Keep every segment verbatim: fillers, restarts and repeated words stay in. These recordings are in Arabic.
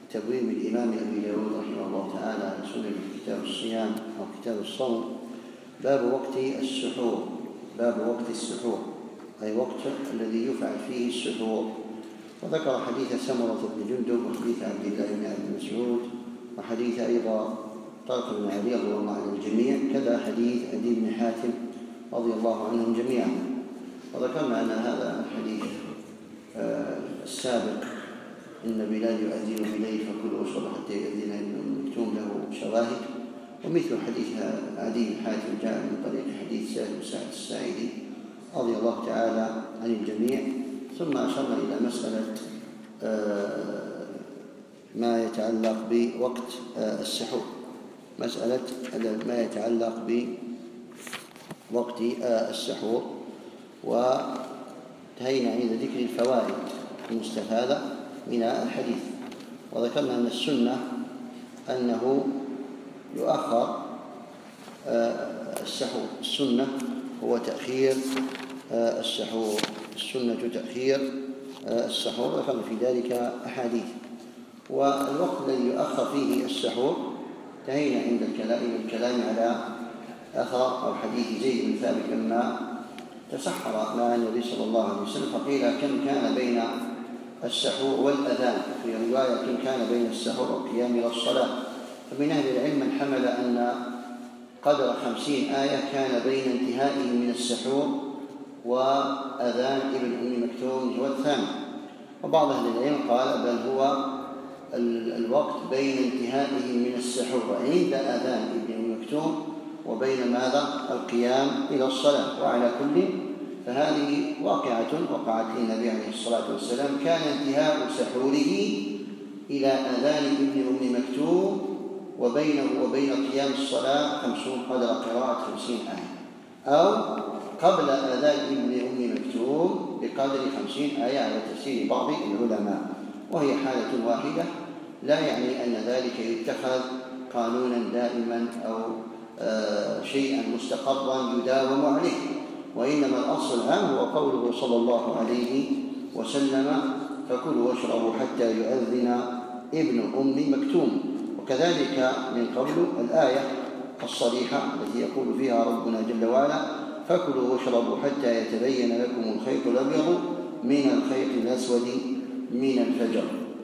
تبويب الإمام أبي داود رحمه الله تعالى على سنن كتاب الصيام أو كتاب الصوم، باب وقت السحور. باب وقت السحور أي وقت الذي يفعل فيه السحور. وذكر حديث سمرة بن جندب وحديث عبد الله بن عبد مسعود وحديث أيضا طارق بن علي رضي الله عن الجميع، كذا حديث عدي بن حاتم رضي الله عنهم جميعا. وذكرنا أن هذا الحديث آه السابق إن بلال يؤذن بليل فكل أشرب حتى يؤذن ابن مكتوم له شواهد، ومثل حديث عدي بن حاتم جاء من طريق حديث سهل بن سعد الساعدي رضي الله تعالى عن الجميع. ثم أشرنا إلى مسألة آه ما يتعلق بوقت آه السحور، مسألة ما يتعلق بوقت آه السحور، وانتهينا عند ذكر الفوائد المستفادة من الحديث. وذكرنا أن السنة أنه يؤخر السحور، السنة هو تأخير السحور، السنة تأخير السحور، ذكرنا في ذلك أحاديث. والوقت الذي يؤخر فيه السحور انتهينا عند الكلام الكلام على أثر أو حديث زيد بن ثابت لما تسحر مع النبي صلى الله عليه وسلم فقيل كم كان بين السحور والأذان، في رواية كم كان بين السحور والقيام إلى الصلاة. فمن أهل العلم من حمل أن قدر خمسين آية كان بين انتهائه من السحور وأذان ابن أم مكتوم هو الثاني. وبعض أهل العلم قال بل هو الوقت بين انتهائه من السحور عند أذان ابن أم مكتوم وبين ماذا؟ القيام إلى الصلاة. وعلى كل فهذه واقعة وقعت للنبي عليه الصلاة والسلام، كان انتهاء سحوره إلى أذان ابن أم مكتوم وبينه وبين قيام الصلاة خمسون قدر قراءة خمسين آية، أو قبل أذان ابن أم مكتوم بقدر خمسين آية على تفسير بعض العلماء، وهي حالة واحدة، لا يعني أن ذلك يتخذ قانونا دائما أو آه شيئا مستقرا يداوم عليه، وإنما الأصل العام هو قوله صلى الله عليه وسلم فكلوا واشربوا حتى يؤذن ابن أم مكتوم. وكذلك من قبل الآية الصريحة التي يقول فيها ربنا جل وعلا فكلوا واشربوا حتى يتبين لكم الخيط الأبيض من الخيط الأسود من الفجر.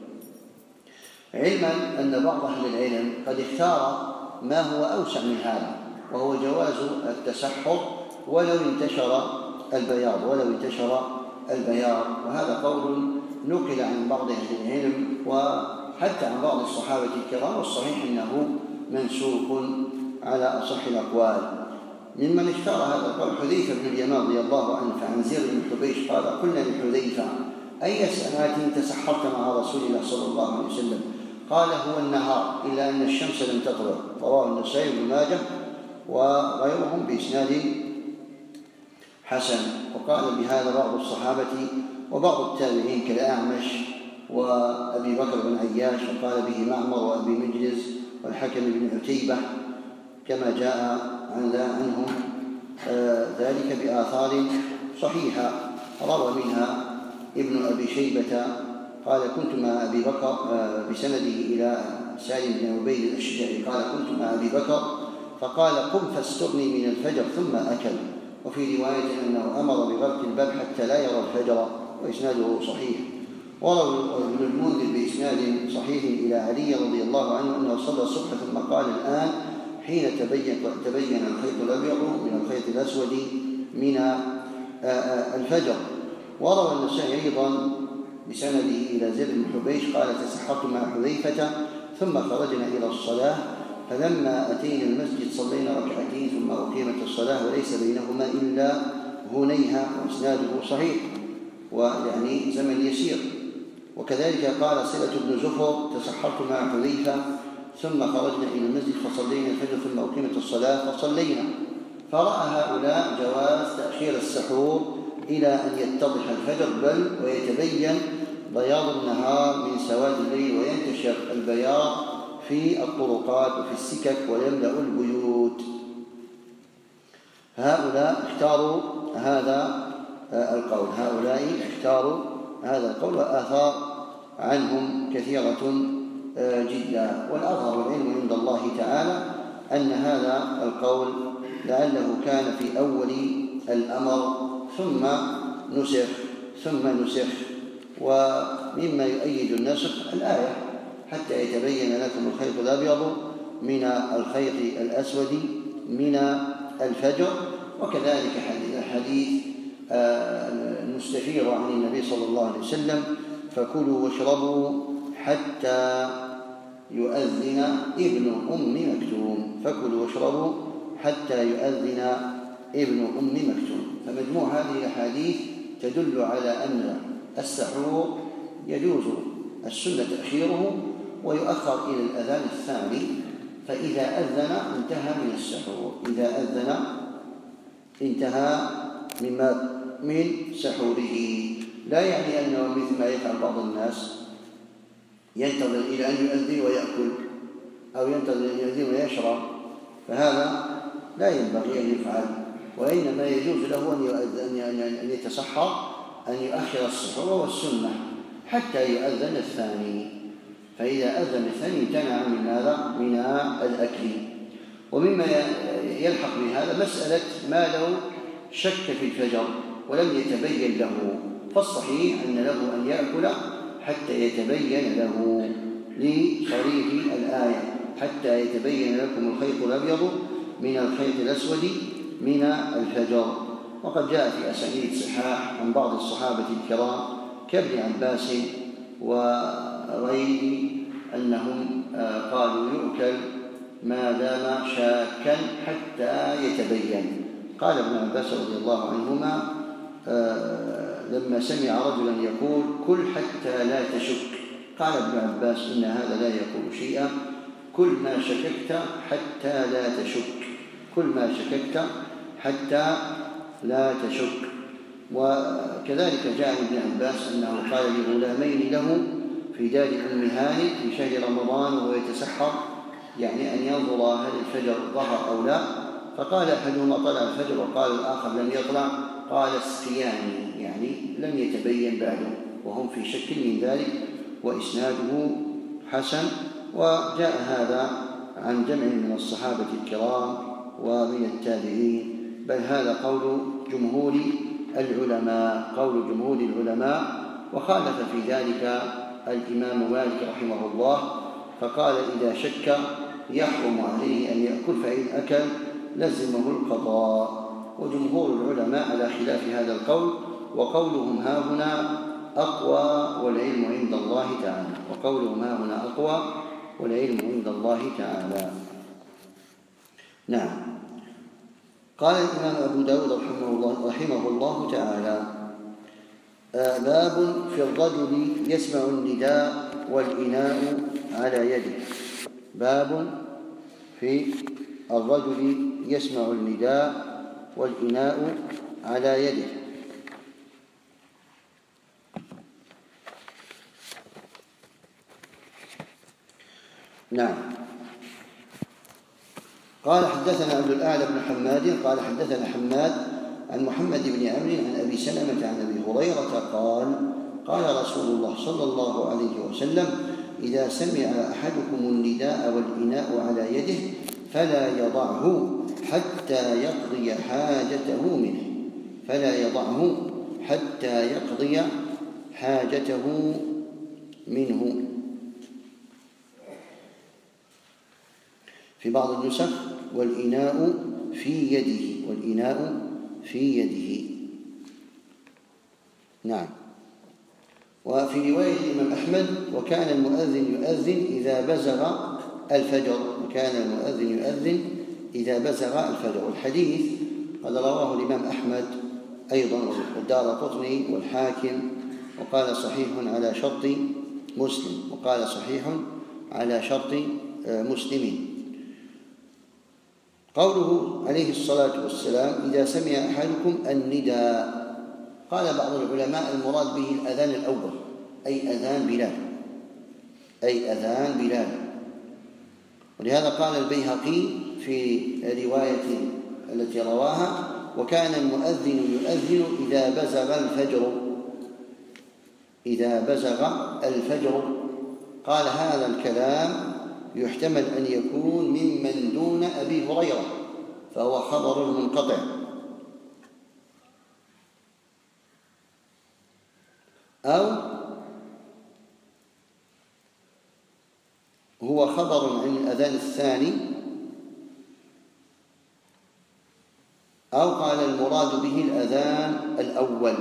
علما أن بعض أهل العلم قد اختار ما هو أوسع من هذا، وهو جواز التسحر ولو انتشر البياض ولو انتشر البياض وهذا قول نقل عن بعض أهل العلم وحتى عن بعض الصحابة الكرام، والصحيح أنه منسوق على أصح الأقوال. ممن اختار هذا القول حذيفة بن اليمان رضي الله عنه، فعن زر بن حبيش قال قلنا لحذيفة أي سنة تسحرت مع رسول الله صلى الله عليه وسلم؟ قال هو النهار إلا أن الشمس لم تطلع، رواه النسائي بن ماجه وغيرهم بإسناد حسن. وقال بهذا بعض الصحابة وبعض التابعين كالأعمش وأبي بكر بن عياش، وقال به معمر وأبي مجلس والحكم بن عتيبة كما جاء عنهم آه ذلك بآثار صحيحة روى منها ابن أبي شيبة قال كنت مع أبي بكر آه بسنده إلى سالم بن عبيد الأشجعي قال كنت مع أبي بكر فقال قم فاستغني من الفجر ثم أكل. وفي رواية أنه أمر بغلق الباب حتى لا يرى الفجر وإسناده صحيح. وروى ابن المنذر بإسناد صحيح إلى علي رضي الله عنه أنه صلى الصبح ثم قال الآن حين تبين, تبين الخيط الأبيض من الخيط الأسود من الفجر. وروى النسائي أيضا بسنده إلى زر بن حبيش قال تسحرت مع حذيفة ثم خرجنا إلى الصلاة فلما أتينا المسجد صلينا ركعتين ثم أقيمت الصلاة وليس بينهما إلا هنيها، وإسناده صحيح ويعني زمن يسير. وكذلك قال صلة بن زفر تسحرت مع حذيفة ثم خرجنا إلى المسجد فصلينا الفجر ثم أقيمت الصلاة فصلينا. فرأى هؤلاء جواز تأخير السحور إلى أن يتضح الفجر بل ويتبين بياض النهار من سواد الليل وينتشر البياض في الطرقات وفي السكك ويملأ البيوت. هؤلاء اختاروا هذا القول هؤلاء اختاروا هذا القول وآثار عنهم كثيرة جدا. والأظهر والعلم عند الله تعالى أن هذا القول لعله كان في أول الأمر ثم نسخ ثم نسخ ومما يؤيد النسخ الآية حتى يتبين لكم الخيط الأبيض من الخيط الأسود من الفجر. وكذلك الحديث المستفيض عن النبي صلى الله عليه وسلم: فكلوا واشربوا حتى يؤذن ابن أم مكتوم. فكلوا واشربوا حتى يؤذن ابن أم مكتوم. فمجموع هذه الأحاديث تدل على أن السحور يجوز السنة تأخيره ويؤخر إلى الأذان الثاني، فإذا أذن انتهى من السحور، إذا أذن انتهى مما من سحوره. لا يعني أنه مثل ما يفعل بعض الناس ينتظر إلى أن يؤذن ويأكل أو ينتظر أن يؤذن ويشرب، فهذا لا ينبغي أن يفعل، وإنما يجوز له أن يتسحر، أن يؤخر السحور والسنة حتى يؤذن الثاني، فإذا أذن الثاني امتنع من هذا من الأكل. ومما يلحق بهذا مسألة ما لو شك في الفجر ولم يتبين له، فالصحيح أن له أن يأكل حتى يتبين له لصريح الآية: حتى يتبين لكم الخيط الأبيض من الخيط الأسود من الفجر. وقد جاء في أسانيد صحاح عن بعض الصحابة الكرام كابن عباس وغيره أنهم قالوا: يؤكل ما دام شاكا حتى يتبين. قال ابن عباس رضي الله عنهما لما سمع رجلا يقول: كل حتى لا تشك، قال ابن عباس: إن هذا لا يقول شيئا، كل ما شككت حتى لا تشك، كل ما شككت حتى لا تشك. وكذلك جاء عن ابن عباس أنه قال لغلامين له في دار أم هانئ في شهر رمضان وهو يتسحر، يعني أن ينظر هل الفجر ظهر أو لا، فقال أحدهما: طلع الفجر، وقال الآخر: لم يطلع. قال: اسقياني، يعني لم يتبين بعده، وهم في شك من ذلك، وإسناده حسن. وجاء هذا عن جمع من الصحابة الكرام ومن التابعين، بل هذا قول جمهور العلماء، قول جمهور العلماء. وخالف في ذلك الإمام مالك رحمه الله، فقال: إذا شك يحرم عليه أن يأكل، فإن أكل لزمه القضاء. وجمهور العلماء على خلاف هذا القول، وقولهم ها هنا أقوى والعلم عند الله تعالى، وقولهم ها هنا أقوى والعلم عند الله تعالى. نعم. قال الإمام أبو داود رحمه الله, رحمه الله تعالى: آه باب في الرجل يسمع النداء والإناء على يده. باب في الرجل يسمع النداء والإناء على يده. نعم. قال: حدثنا عبد الأعلى بن حماد قال حدثنا حماد عن محمد بن عمرو عن أبي سلمة عن أبي هريرة قال: قال رسول الله صلى الله عليه وسلم: إذا سمع أحدكم النداء والإناء على يده فلا يضعه حتى يقضي حاجته منه، فلا يضعه حتى يقضي حاجته منه. في بعض النسخ: والإناء في يده، والإناء في يده. نعم. وفي رواية الإمام أحمد: وكان المؤذن يؤذن إذا بزغ الفجر، وكان المؤذن يؤذن إذا بزغ الفجر. الحديث قد رواه الإمام أحمد أيضا والدارقطني والحاكم، وقال صحيح على شرط مسلم، وقال صحيح على شرط مسلم. قوله عليه الصلاة والسلام: إذا سمع أحدكم النداء، قال بعض العلماء المراد به الأذان الأول، أي أذان بلال، أي أذان بلال. ولهذا قال البيهقي في رواية التي رواها: وكان المؤذن يؤذن إذا بزغ الفجر، إذا بزغ الفجر. قال هذا الكلام يحتمل أن يكون ممن دون أبي هريرة فهو خبر منقطع، أو هو خبر عن الأذان الثاني، أو قال المراد به الأذان الأول.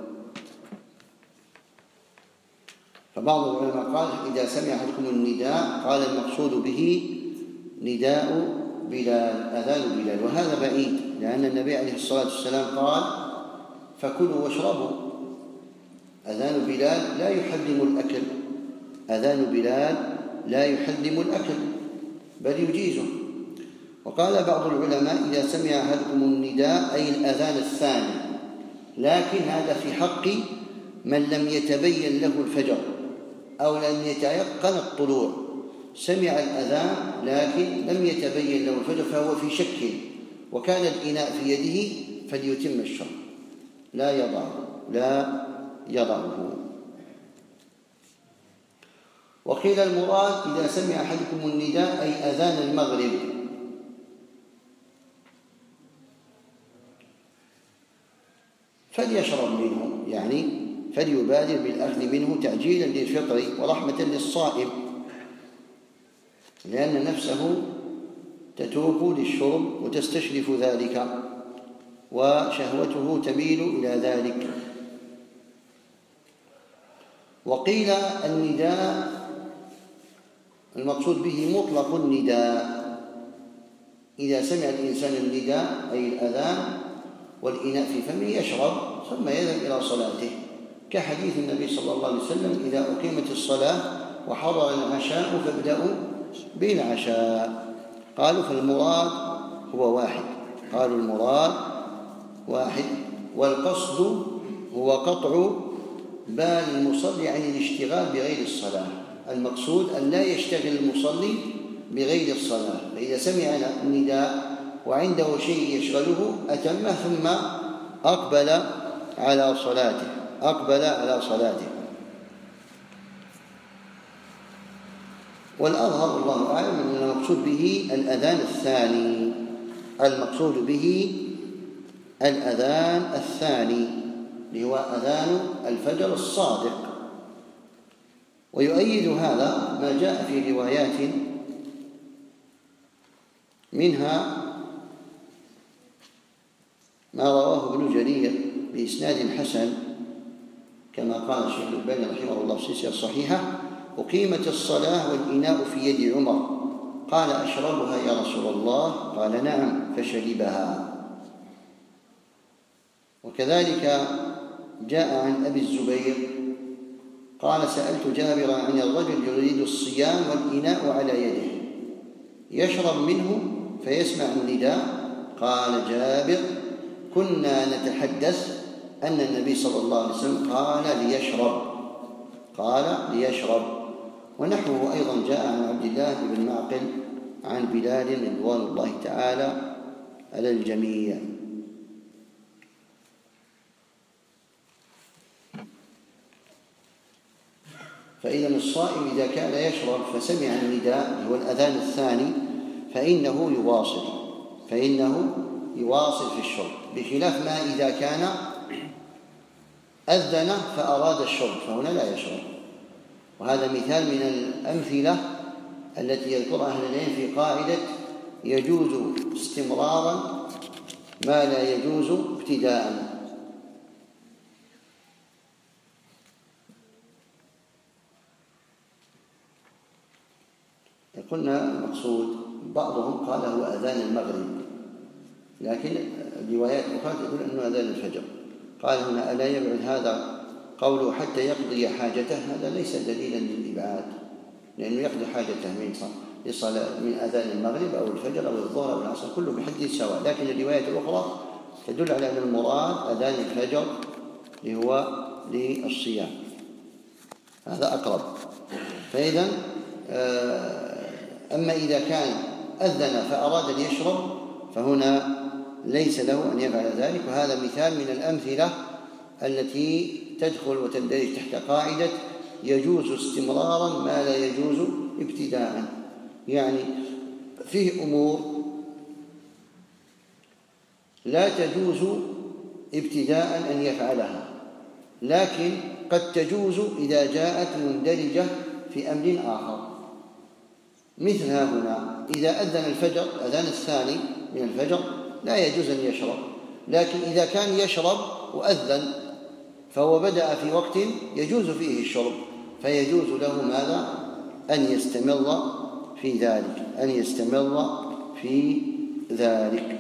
فبعض العلماء قال إذا سمع أحدكم النداء قال المقصود به نداء بلال، أذان بلال، وهذا بعيد، لأن النبي عليه الصلاة والسلام قال فكلوا واشربوا. أذان بلال لا يحرم الأكل، أذان بلال لا يحرم الأكل بل يجيزه. وقال بعض العلماء إذا سمع أحدكم النداء أي الأذان الثاني، لكن هذا في حق من لم يتبين له الفجر أو لم يتيقن الطلوع، سمع الأذان لكن لم يتبين له الفجر فهو في شك وكان الإناء في يده فليتم الشرب، لا يضعه لا يضعه. وقيل المراد إذا سمع أحدكم النداء أي أذان المغرب، فليشرب منه، يعني فليبادر بالأخذ منه تعجيلا للفطر ورحمة للصائم، لأن نفسه تتوق للشرب وتستشرف ذلك وشهوته تميل إلى ذلك. وقيل النداء المقصود به مطلق النداء، إذا سمع الإنسان النداء أي الأذان والإناء في فمه يشرب ثم يذهب إلى صلاته، كحديث النبي صلى الله عليه وسلم إذا أقيمت الصلاة وحضر العشاء فابدأوا بالعشاء. قالوا فالمراد هو واحد، قالوا المراد واحد، والقصد هو قطع بال المصلي عن الاشتغال بغير الصلاة، المقصود أن لا يشتغل المصلي بغير الصلاة، فإذا سمع النداء وعنده شيء يشغله أتمه ثم أقبل على صلاته أقبل على صلاته. والأظهر الله أعلم أن المقصود به الأذان الثاني، المقصود به الأذان الثاني اللي هو أذان الفجر الصادق. ويؤيد هذا ما جاء في روايات، منها ما رواه ابن جرير بإسناد حسن كما قال الشيخ الألباني رحمه الله في السلسلة الصحيحة: أقيمت الصلاة والإناء في يد عمر، قال أشربها يا رسول الله؟ قال نعم، فشربها. وكذلك جاء عن أبي الزبير قال سألت جابرا عن الرجل يريد الصيام والإناء على يده يشرب منه فيسمع النداء، قال جابر كنا نتحدث أن النبي صلى الله عليه وسلم قال ليشرب قال ليشرب. ونحوه أيضا جاء عن عبد الله بن معقل عن بلال رضوان الله تعالى على الجميع. فإذا الصائم إذا كان يشرب فسمع النداء هو الأذان الثاني فإنه يواصل فإنه يواصل في الشرب، بخلاف ما إذا كان أذن فأراد الشرب فهنا لا يشرب. وهذا مثال من الأمثلة التي يذكرها أهل العلم في قاعدة يجوز استمرارا ما لا يجوز ابتداء. قلنا المقصود بعضهم قال هو أذان المغرب، لكن الروايات الأخرى تقول أنه أذان الفجر. قال هنا ألا يبعد هذا قوله حتى يقضي حاجته؟ هذا ليس دليلا للإبعاد، لأنه يقضي حاجته من لصلاة من أذان المغرب أو الفجر أو الظهر أو العصر كله بحد سواء، لكن الروايات الأخرى تدل على أن المراد أذان الفجر اللي هو للصيام، هذا أقرب. فإذا أما إذا كان أذن فأراد أن يشرب فهنا ليس له أن يفعل ذلك. وهذا مثال من الأمثلة التي تدخل وتندرج تحت قاعدة يجوز استمرارا ما لا يجوز ابتداء. يعني فيه أمور لا تجوز ابتداء أن يفعلها، لكن قد تجوز إذا جاءت مندرجة في أمر آخر. مثل ها هنا إذا أذن الفجر أذان الثاني من الفجر لا يجوز أن يشرب، لكن إذا كان يشرب وأذن فهو بدأ في وقت يجوز فيه الشرب، فيجوز له ماذا؟ أن يستمر في ذلك أن يستمر في ذلك.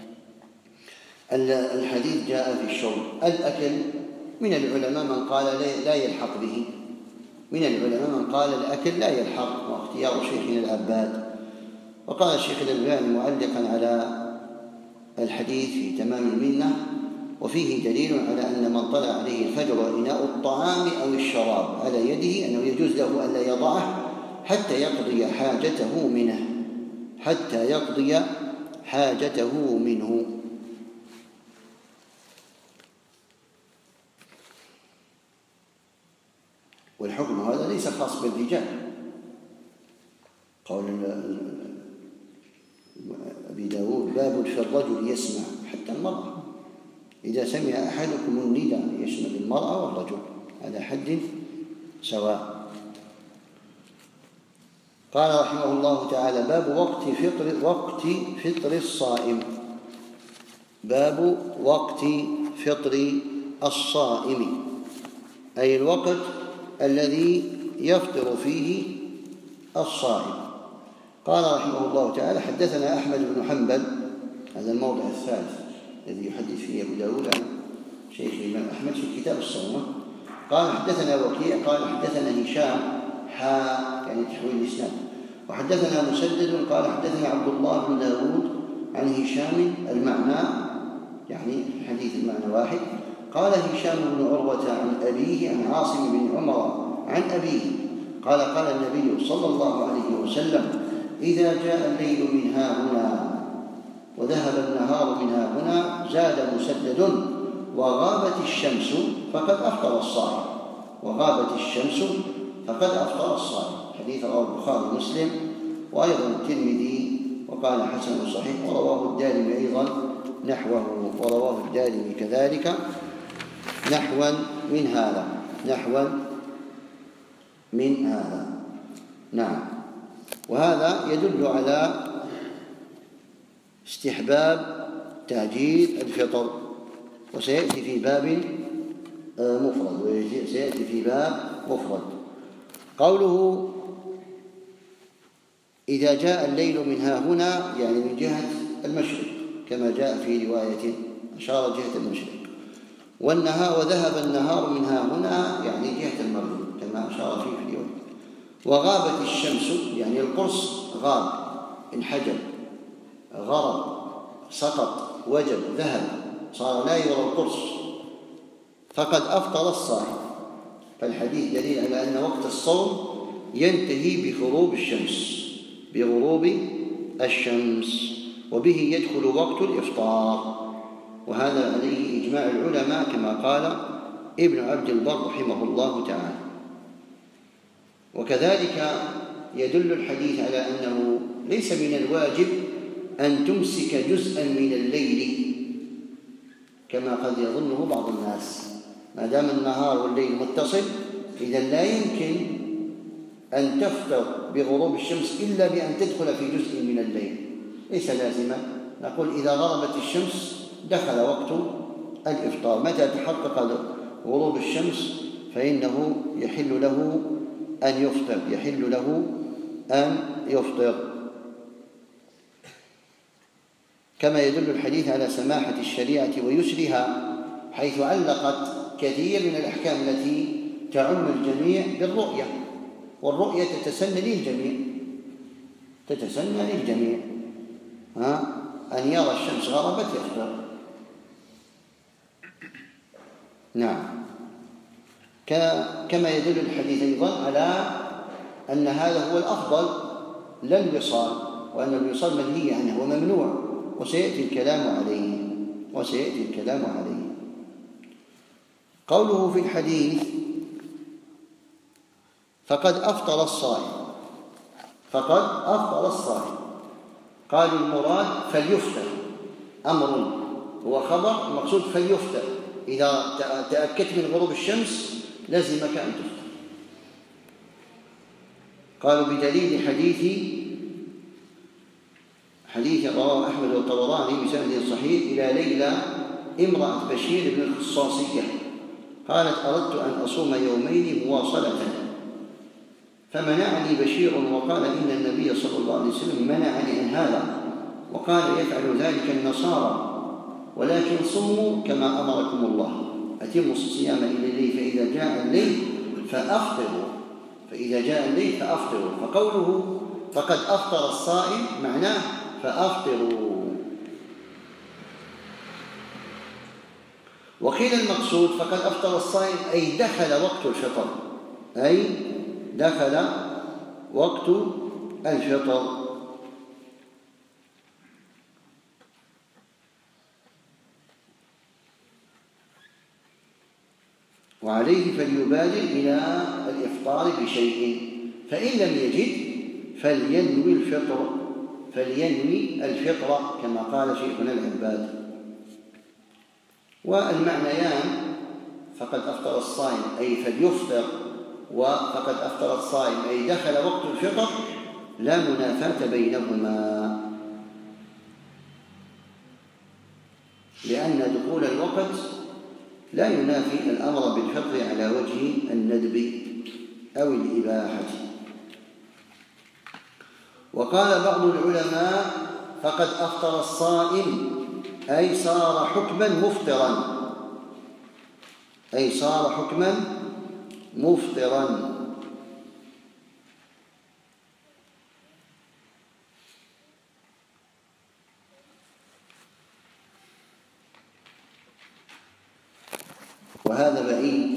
الحديث جاء في الشرب. الأكل من العلماء من قال لا يلحق به، من العلماء من قال الأكل لا يلحق، واختيار شيخنا العباد. وقال الشيخ الألباني معلقا على الحديث في تمام المنة: وفيه دليل على أن من طلع عليه الفجر وإناء الطعام أو الشراب على يده أنه يجوز له ألا يضعه حتى يقضي حاجته منه حتى يقضي حاجته منه. والحكم هذا ليس خاص بالرجال. قول أبي داود: باب في الرجل يسمع، حتى المرأة إذا سمع أحدكم النداء يشمل المرأة والرجل على حد سواء. قال رحمه الله تعالى: باب وقت فطر وقت فطر الصائم. باب وقت فطر الصائم، أي الوقت الذي يفطر فيه الصائم. قال رحمه الله تعالى: حدثنا أحمد بن حنبل، هذا الموضع الثالث الذي يحدث فيه أبو داود عن شيخ الإمام أحمد في كتاب الصوم. قال حدثنا وكيع قال حدثنا هشام حا يعني تحويل الإسناد، وحدثنا مسدد قال حدثنا عبد الله بن داود عن هشام المعنى يعني حديث المعنى واحد. قال هشام بن عروة عن أبيه عن عاصم بن عمر عن أبيه قال: قال النبي صلى الله عليه وسلم: إذا جاء الليل من ها هنا وذهب النهار من ها هنا زاد مسدد وغابت الشمس فقد أفطر الصائم وغابت الشمس فقد أفطر الصائم. حديث رواه البخاري ومسلم وأيضا الترمذي وقال حسن صحيح، ورواه الدارمي أيضا نحوه، ورواه الدارمي كذلك نحوا من هذا نحوا من هذا نعم. وهذا يدل على استحباب تأجيل الفطر، وسيأتي في باب مفرد وسيأتي في باب مفرد. قوله إذا جاء الليل من ها هنا يعني من جهة المشرق كما جاء في رواية أشار جهة المشرق، والنهار وذهب النهار من ها هنا يعني جهة المغرب كما أشار فيه في الرواية. وغابت الشمس يعني القرص غاب، انحجب، غرب، سقط، وجب، ذهب، صار لا يرى القرص فقد أفطر الصائم. فالحديث دليل على أن وقت الصوم ينتهي بغروب الشمس بغروب الشمس وبه يدخل وقت الإفطار، وهذا عليه إجماع العلماء كما قال ابن عبد البر رحمه الله تعالى. وكذلك يدل الحديث على أنه ليس من الواجب أن تمسك جزءا من الليل كما قد يظنه بعض الناس، ما دام النهار والليل متصل إذا لا يمكن أن تفطر بغروب الشمس إلا بأن تدخل في جزء من الليل، ليس لازما. نقول إذا غربت الشمس دخل وقت الإفطار، متى تحقق غروب الشمس فإنه يحل له أن يفطر يحل له أن يفطر كما يدل الحديث على سماحة الشريعة ويسرها، حيث علقت كثير من الأحكام التي تعم الجميع بالرؤية، والرؤية تتسنى للجميع تتسنى للجميع ها أن يرى الشمس غربت يفطر. نعم. كما يدل الحديث أيضا على أن هذا هو الأفضل لا الوصال، وأن الوصال منهي عنه وممنوع، وسيأتي الكلام عليه وسيأتي الكلام عليه. قوله في الحديث فقد أفطر الصائم، فقد أفطر الصائم. قالوا المراد فليفطر، أمر هو خبر، المقصود فليفطر، إذا تأكدت من غروب الشمس لزمك أن تفطر. قالوا بدليل حديث حديث رواه أحمد والطبراني بسند صحيح إلى ليلى امرأة بشير بن الخصاصية قالت: أردت أن أصوم يومين مواصلة فمنعني بشير وقال: إن النبي صلى الله عليه وسلم منعني عن هذا وقال: يفعل ذلك النصارى، ولكن صموا كما أمركم الله، أتموا الصيام إلى الليل فإذا جاء الليل فأفطروا فإذا جاء الليل فأفطروا. فقوله فقد أفطر الصائم معناه فأفطروا. وقيل المقصود فقد أفطر الصائم أي دخل وقت الفطر، أي دخل وقت الفطر. وعليه فليبادر إلى الإفطار بشيء، فإن لم يجد فلينوي الفطر فلينوي الفطر كما قال شيخنا العباد. والمعنيان فقد أفطر الصائم أي فليفطر، وفقد أفطر الصائم أي دخل وقت الفطر، لا منافاة بينهما، لأن دخول الوقت لا ينافي الأمر بالفطر على وجه الندب أو الإباحة. وقال بعض العلماء فقد أفطر الصائم أي صار حكما مفطرا أي صار حكما مفطرا. وهذا بعيد،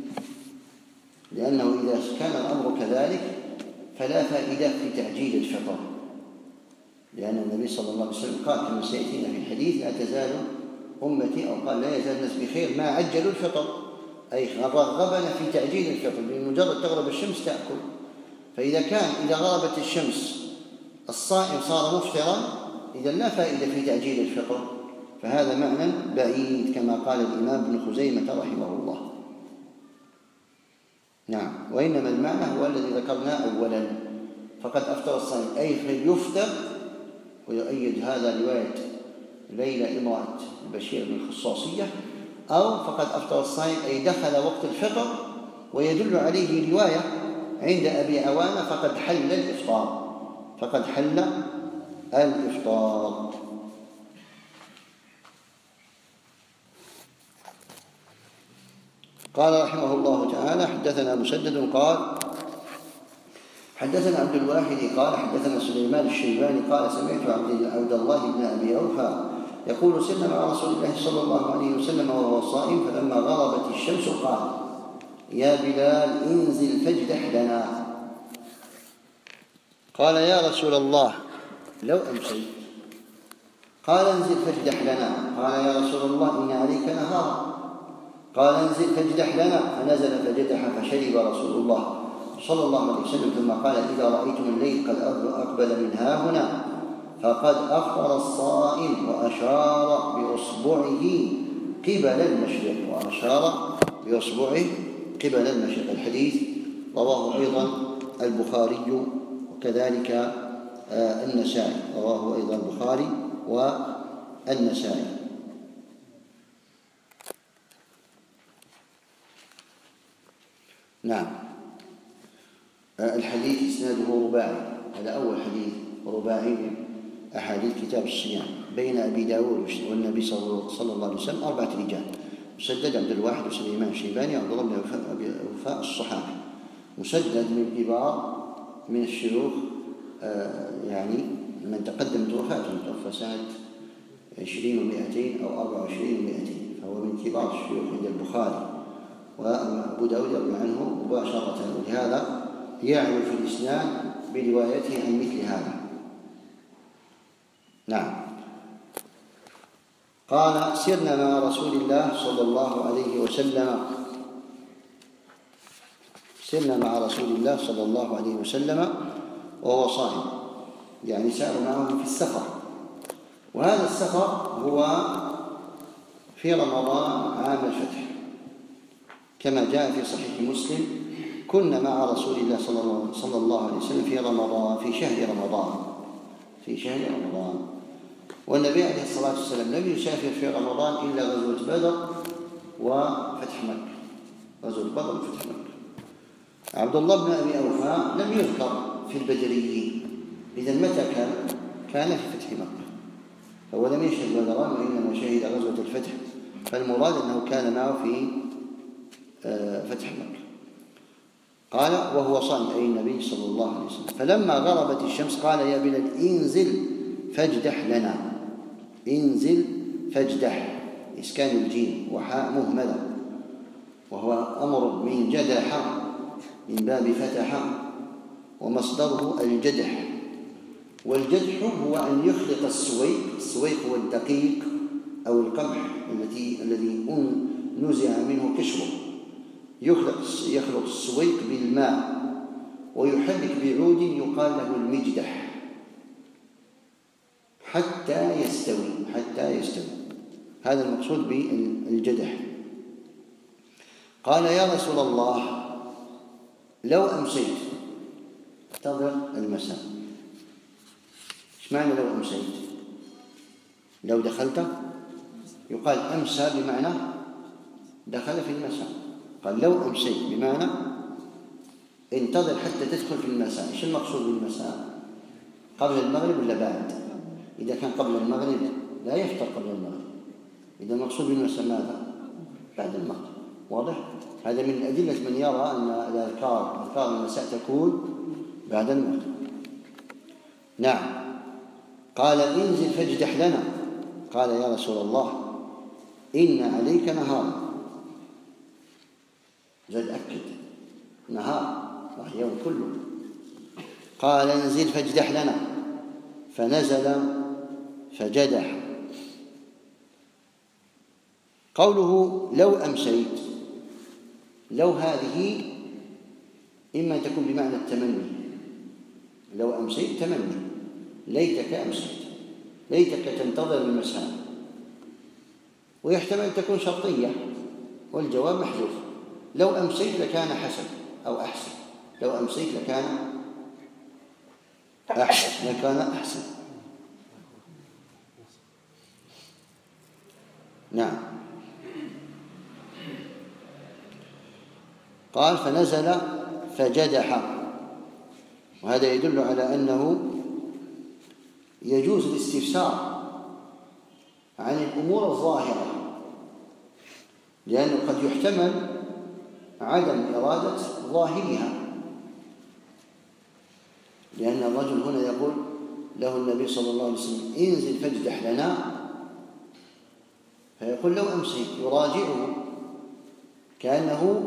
لأنه إذا كان الأمر كذلك فلا فائدة في تعجيل الفطر، لأن النبي صلى الله عليه وسلم قال كما سيأتينا في الحديث: لا تزال أمتي، أو قال لا يزال الناس بخير ما عجلوا الفطر، أي رغبنا في تعجيل الفطر، بمجرد تغرب الشمس تأكل. فإذا كان إذا غربت الشمس الصائم صار مفطرا، إذا لا فائدة في تعجيل الفطر، فهذا معنى بعيد كما قال الإمام ابن خزيمة رحمه الله. نعم. وإنما المعنى هو الذي ذكرناه أولا، فقد أفطر الصائم أي فليفطر. ويؤيد هذا رواية ليلى امرأة بشير بن الخصاصية، أو فقد أفطر الصائم أي دخل وقت الفطر. ويدل عليه رواية عند أبي عوانة فقد حل الإفطار فقد حل الإفطار. قال رحمه الله تعالى: حدثنا مسدد قال حدثنا عبد الواحد قال حدثنا سليمان الشيباني قال: سمعت عبد الله بن أبي أوفى يقول: سرنا مع رسول الله صلى الله عليه وسلم وهو صائم، فلما غربت الشمس قال: يا بلال انزل فاجدح لنا. قال: يا رسول الله لو أمسيت. قال: انزل فاجدح لنا. قال: يا رسول الله إن عليك نهارا. قال: انزل فاجدح لنا. فنزل فجدح فشرب رسول الله صلى الله عليه وسلم، ثم قال: إذا رأيتم الليل قد أقبل من ها هنا فقد أفطر الصائم، وأشار بأصبعه قبل المشرق وأشار بأصبعه قبل المشرق. الحديث رواه أيضا البخاري وكذلك النسائي رواه أيضا البخاري والنسائي. نعم. الحديث إسناده رباعي، هذا أول حديث رباعي أحاديث كتاب الصيام بين أبي داود والنبي صلى الله عليه وسلم أربعة رجال: مسدد عبد الواحد وسليمان الشيباني وعبد الله بن أبي أوفاء الصحابي. مسدد من كبار من الشيوخ، يعني من تقدمت وفاته، توفى سنة عشرين ومائتين أو أربعة وعشرين ومائتين، فهو من كبار الشيوخ عند البخاري، وأبو داود يروي عنه مباشرة، ولهذا يعرف في الإسناد بروايته عن مثل هذا. نعم. قال: سرنا مع رسول الله صلى الله عليه وسلم سرنا مع رسول الله صلى الله عليه وسلم وهو صائم، يعني سار معه في السفر، وهذا السفر هو في رمضان عام الفتح، كما جاء في صحيح مسلم: كنا مع رسول الله صلى الله عليه وسلم في رمضان، في شهر رمضان في شهر رمضان والنبي عليه الصلاة والسلام لم يسافر في رمضان إلا غزوة بدر وفتح مكة، غزوة بدر وفتح مكة. عبد الله بن أبي أوفى لم يذكر في البدريين، إذن متى كان؟ كان في فتح مكة، هو لم يشهد بدرا وإنما شهد غزوة الفتح، فالمراد أنه كان معه في فتح مكة. قال: وهو صائم، أي النبي صلى الله عليه وسلم. فلما غربت الشمس قال: يا بلال انزل فاجدح لنا. انزل فاجدح، إسكان الجيم وحاء مهملة، وهو أمر من جدح من باب فتح، ومصدره الجدح، والجدح هو أن يخلط السويق. السويق هو الدقيق أو القمح التي الذي نزع منه قشره، يخلط يخلط السويق بالماء ويحرك بعود يقال له المجدح حتى يستوي حتى يستوي هذا المقصود بالجدح. قال: يا رسول الله، لو أمسيت، انتظر المساء. ايش معنى لو أمسيت؟ لو دخلت يقال أمسى بمعنى دخل في المساء، قال لو أمسيت بمعنى انتظر حتى تدخل في المساء. ايش المقصود بالمساء؟ قبل المغرب ولا بعد؟ إذا كان قبل المغرب لا يفطر قبل المغرب، إذا المقصود بالمساء ماذا؟ بعد المغرب. واضح؟ هذا من أدلة من يرى أن الأذكار أذكار المساء تكون بعد المغرب. نعم. قال: انزل فاجدح لنا. قال: يا رسول الله، إن عليك نهارا. زاد أكد نهار، راح يوم كله. قال: انزل فاجدح لنا. فنزل فجدح. قوله لو أمسيت، لو هذه إما تكون بمعنى التمني، لو أمسيت تمني، ليتك أمسيت، ليتك تنتظر المساء، ويحتمل أن تكون شرطية والجواب محذوف. لو أمسيت لكان حسن أو أحسن، لو أمسيت لكان أحسن لكان أحسن. نعم. قال: فنزل فجدح، وهذا يدل على أنه يجوز الاستفسار عن الأمور الظاهرة، لأنه قد يحتمل عدم إرادة ظاهرها، لأن الرجل هنا يقول له النبي صلى الله عليه وسلم: انزل فاجدح لنا، فيقول لو أمسيت، يراجعه كأنه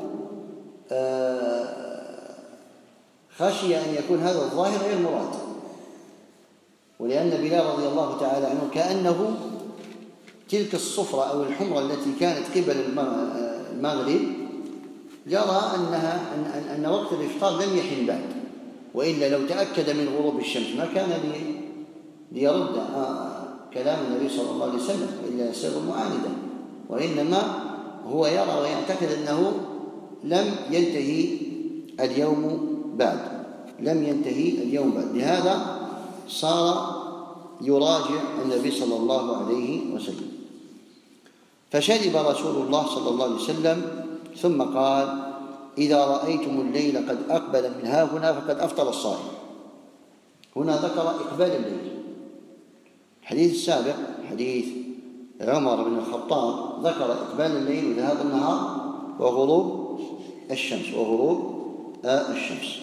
خشي أن يكون هذا الظاهر غير المراد. ولأن بلال رضي الله تعالى عنه كأنه تلك الصفرة أو الحمرة التي كانت قبل المغرب يرى أنها أن, أن وقت الإفطار لم يحن بعد، وإلا لو تأكد من غروب الشمس ما كان ليرد كلام النبي صلى الله عليه وسلم، إلا يصير معاندا، وإنما هو يرى ويعتقد أنه لم ينتهي اليوم بعد لم ينتهي اليوم بعد لهذا صار يراجع النبي صلى الله عليه وسلم. فشرب رسول الله صلى الله عليه وسلم ثم قال: إذا رأيتم الليل قد أقبل من ها هنا فقد أفطر الصائم. هنا ذكر إقبال الليل. الحديث السابق حديث عمر بن الخطاب ذكر إقبال الليل وذهاب النهار وغروب الشمس وغروب الشمس.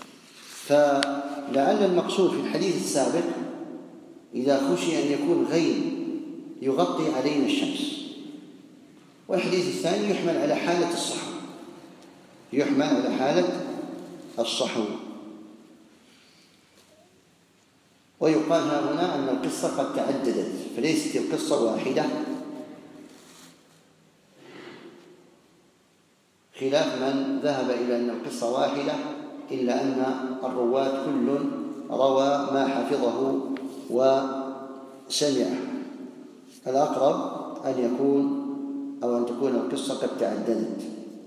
فلعل المقصود في الحديث السابق إذا خشي أن يكون غيم يغطي علينا الشمس، والحديث الثاني يحمل على حالة الصحو يحمل على حالة الصحو ويقال ها هنا أن القصة قد تعددت، فليست القصة واحدة، خلاف من ذهب إلى أن القصة واحدة، إلا أن الرواة كل روى ما حفظه وسمعه. الأقرب أن يكون أو أن تكون القصة قد تعددت.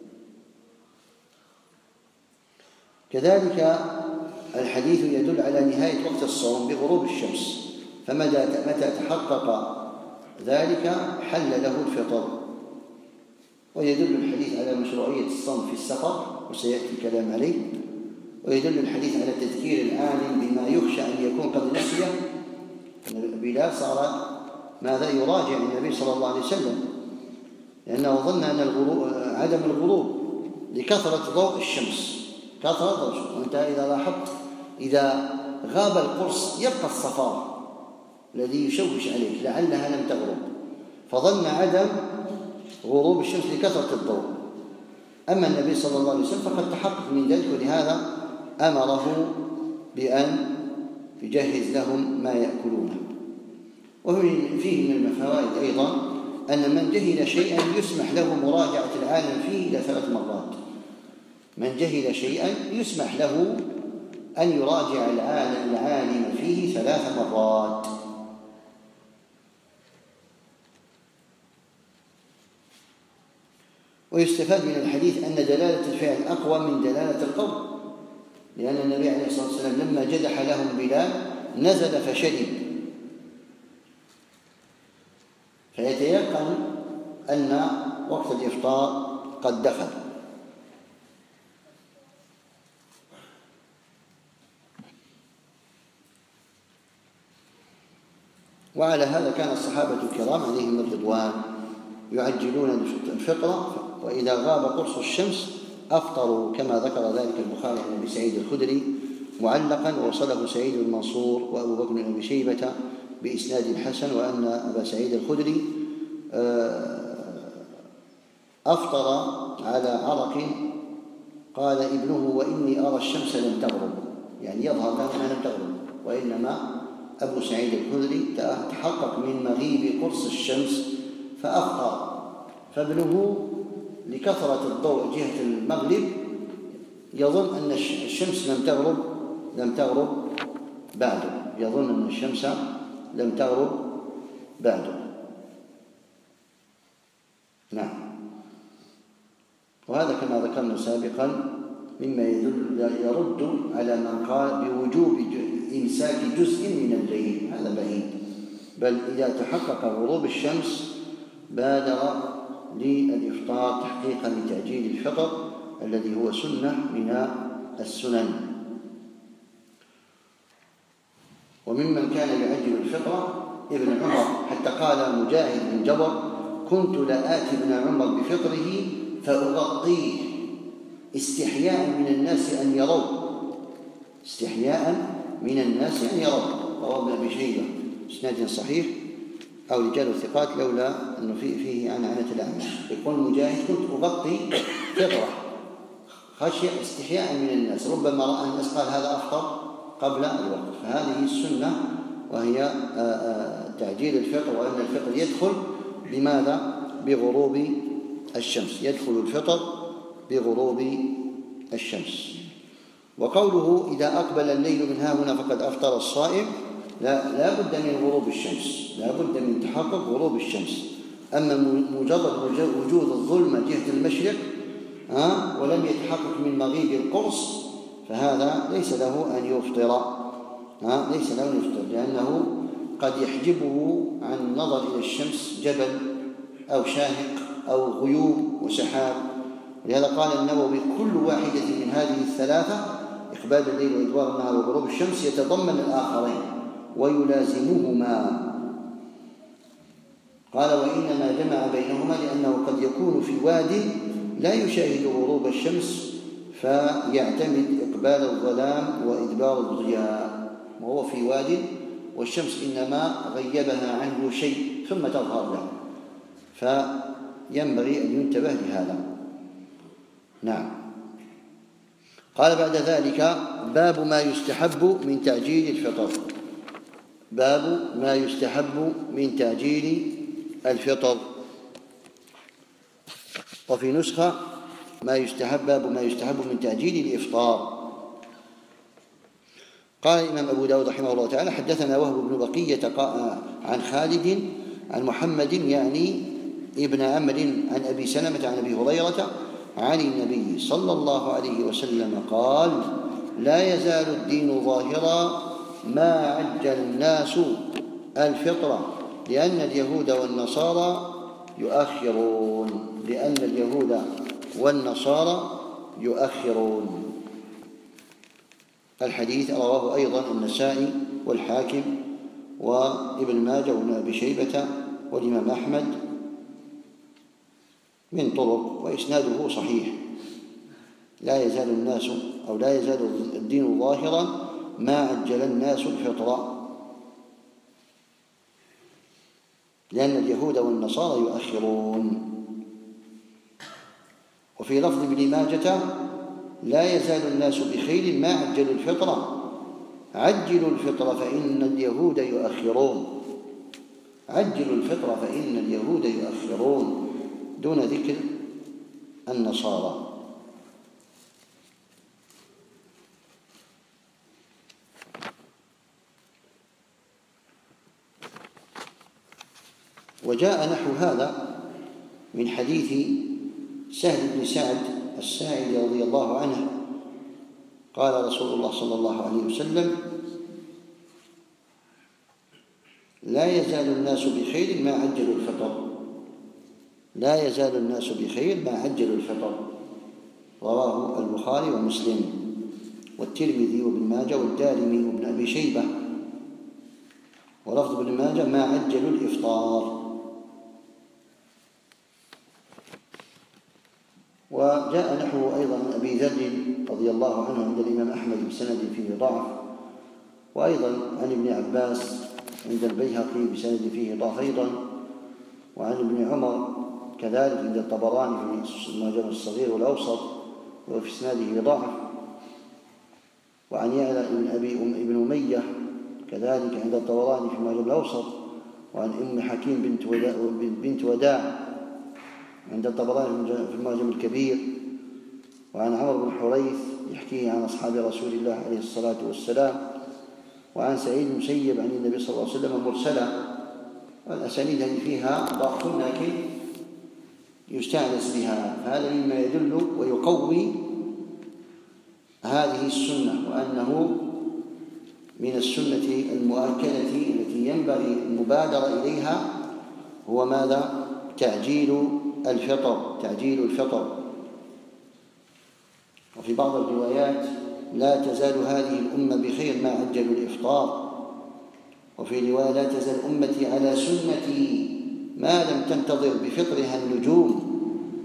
كذلك الحديث يدل على نهاية وقت الصوم بغروب الشمس، فمتى تحقق ذلك حل له الفطر. ويدل الحديث على مشروعية الصوم في السفر، وسيأتي الكلام عليه. ويدل الحديث على تذكير العالم بما يخشى أن يكون قد نسيه. بلال صار ماذا يراجع النبي صلى الله عليه وسلم، لأنه ظن أن الغروب عدم الغروب لكثرة ضوء الشمس، كثرة ضوء الشمس. وأنت إذا لاحظت إذا غاب القرص يبقى الصفار الذي يشوش عليك لعلها لم تغرب، فظن عدم غروب الشمس لكثرة الضوء. أما النبي صلى الله عليه وسلم فقد تحقق من ذلك، ولهذا أمره بأن يجهز لهم ما يأكلونه. وفيه من الفوائد أيضا أن من جهل شيئا يسمح له مراجعة العالم فيه إلى ثلاث مرات. من جهل شيئا يسمح له أن يراجع العالم فيه ثلاث مرات. ويستفاد من الحديث أن دلالة الفعل أقوى من دلالة القول، لأن النبي عليه الصلاة والسلام لما جدح لهم بلال نزل فشرب، فيتيقن أن وقت الإفطار قد دخل. وعلى هذا كان الصحابة الكرام عليهم الرضوان يعجلون الفطر، وإذا غاب قرص الشمس أفطروا، كما ذكر ذلك البخاري عن أبي سعيد الخدري معلقا، ووصله سعيد المنصور وأبو بكر بن أبي شيبة بإسناد حسن، وأن أبا سعيد الخدري أفطر على عرق قال ابنه وإني أرى الشمس لم تغرب، يعني يظهر أنها لم تغرب، وإنما أبو سعيد الخدري تحقق من مغيب قرص الشمس فأفطر، فابنه لكثرة الضوء جهة المغرب يظن أن الشمس لم تغرب لم تغرب بعده، يظن أن الشمس لم تغرب بعده. نعم. وهذا كما ذكرنا سابقا مما يدل يرد على من قال بوجوب إمساك جزء من الليل، هذا بعيد، بل إذا تحقق غروب الشمس بادر للإفطار تحقيقا لتأجيل الفطر الذي هو سنة من السنن. وممن كان يعجل الفطر ابن عمر، حتى قال مجاهد بن جبر كنت لآتي ابن عمر بفطره فأغطيه استحياء من الناس أن يروا استحياء من الناس أن يروا رواه ابن أبي شيبة إسناد صحيح أو رجال الثقات، لولا أنه فيه, فيه عنعنة الأعمش. يقول مجاهد كنت أغطي فطرة خشية استحياء من الناس، ربما رأى الناس قال هذا أفطر قبل الوقت. فهذه السنة وهي تعجيل الفطر، وأن الفطر يدخل بماذا؟ بغروب الشمس، يدخل الفطر بغروب الشمس. وقوله إذا أقبل الليل من ها هنا فقد أفطر الصائم، لا, لا بد من غروب الشمس، لا بد من تحقق غروب الشمس. أما مجرد وجود الظلمة جهة المشرق ها ولم يتحقق من مغيب القرص فهذا ليس له أن يفطر، ها ليس له أن يفطر، لأنه قد يحجبه عن النظر إلى الشمس جبل أو شاهق أو غيوم وسحاب. لهذا قال النووي كل واحدة من هذه الثلاثة إقبال الليل وإدبار النهار وغروب الشمس يتضمن الآخرين ويلازمهما. قال وإنما جمع بينهما لأنه قد يكون في واد لا يشاهد غروب الشمس فيعتمد إقبال الظلام وإدبار الضياء، وهو في واد والشمس إنما غيبها عنه شيء ثم تظهر له، فينبغي أن ينتبه لهذا. نعم. قال بعد ذلك باب ما يستحب من تعجيل الفطر. باب ما يستحب من تعجيل الفطر. وفي نسخة ما يستحب باب ما يستحب من تعجيل الإفطار. قال الإمام أبو داود رحمه الله تعالى: حدثنا وهب بن بقية عن خالد عن محمد يعني ابن عمرو عن أبي سلمة عن أبي هريرة عن النبي صلى الله عليه وسلم قال: لا يزال الدين ظاهرا ما عجل الناس الفطرة لأن اليهود والنصارى يؤخرون لأن اليهود والنصارى يؤخرون. الحديث رواه أيضا النسائي والحاكم وابن ماجه وابن أبي شيبة والإمام أحمد من طرق وإسناده صحيح. لا يزال الناس أو لا يزال الدين ظاهرا ما عجل الناس الفطرة لأن اليهود والنصارى يؤخرون. وفي لفظ ابن ماجة: لا يزال الناس بخير ما عجلوا الفطرة عجلوا الفطرة فإن اليهود يؤخرون عجلوا الفطرة فإن اليهود يؤخرون دون ذكر النصارى. وجاء نحو هذا من حديث سهل بن سعد الساعدي رضي الله عنه قال رسول الله صلى الله عليه وسلم: لا يزال الناس بخير ما عجلوا الفطر لا يزال الناس بخير ما عجلوا الفطر. رواه البخاري ومسلم والترمذي وابن ماجه والدارمي وابن أبي شيبة. ولفظ ابن ماجه: ما عجلوا الإفطار. وجاء نحوه أيضا من أبي ذر رضي الله عنه عند الإمام أحمد بسند فيه ضعف، وأيضا عن ابن عباس عند البيهقي بسند فيه ضعف أيضا، وعن ابن عمر كذلك عند الطبراني في المعجم الصغير والأوسط وفي إسناده ضعف، وعن يعلى بن أبي ابن أمية كذلك عند الطبراني في المعجم الأوسط، وعن أم حكيم بنت وداع, بنت وداع عند الطبراني في المعجم الكبير، وعن عمرو بن حريث يحكيه عن أصحاب رسول الله عليه الصلاة والسلام، وعن سعيد المسيب عن النبي صلى الله عليه وسلم مرسلا. والأسانيد هذه فيها ضعف لكن يستأنس بها، فهذا مما يدل ويقوي هذه السنة، وأنه من السنة المؤكدة التي ينبغي المبادرة إليها هو ماذا؟ تعجيل الفطر تعجيل الفطر. وفي بعض الروايات: لا تزال هذه الأمة بخير ما عجلوا الإفطار. وفي رواية: لا تزال أمتي على سنتي ما لم تنتظر بفطرها النجوم.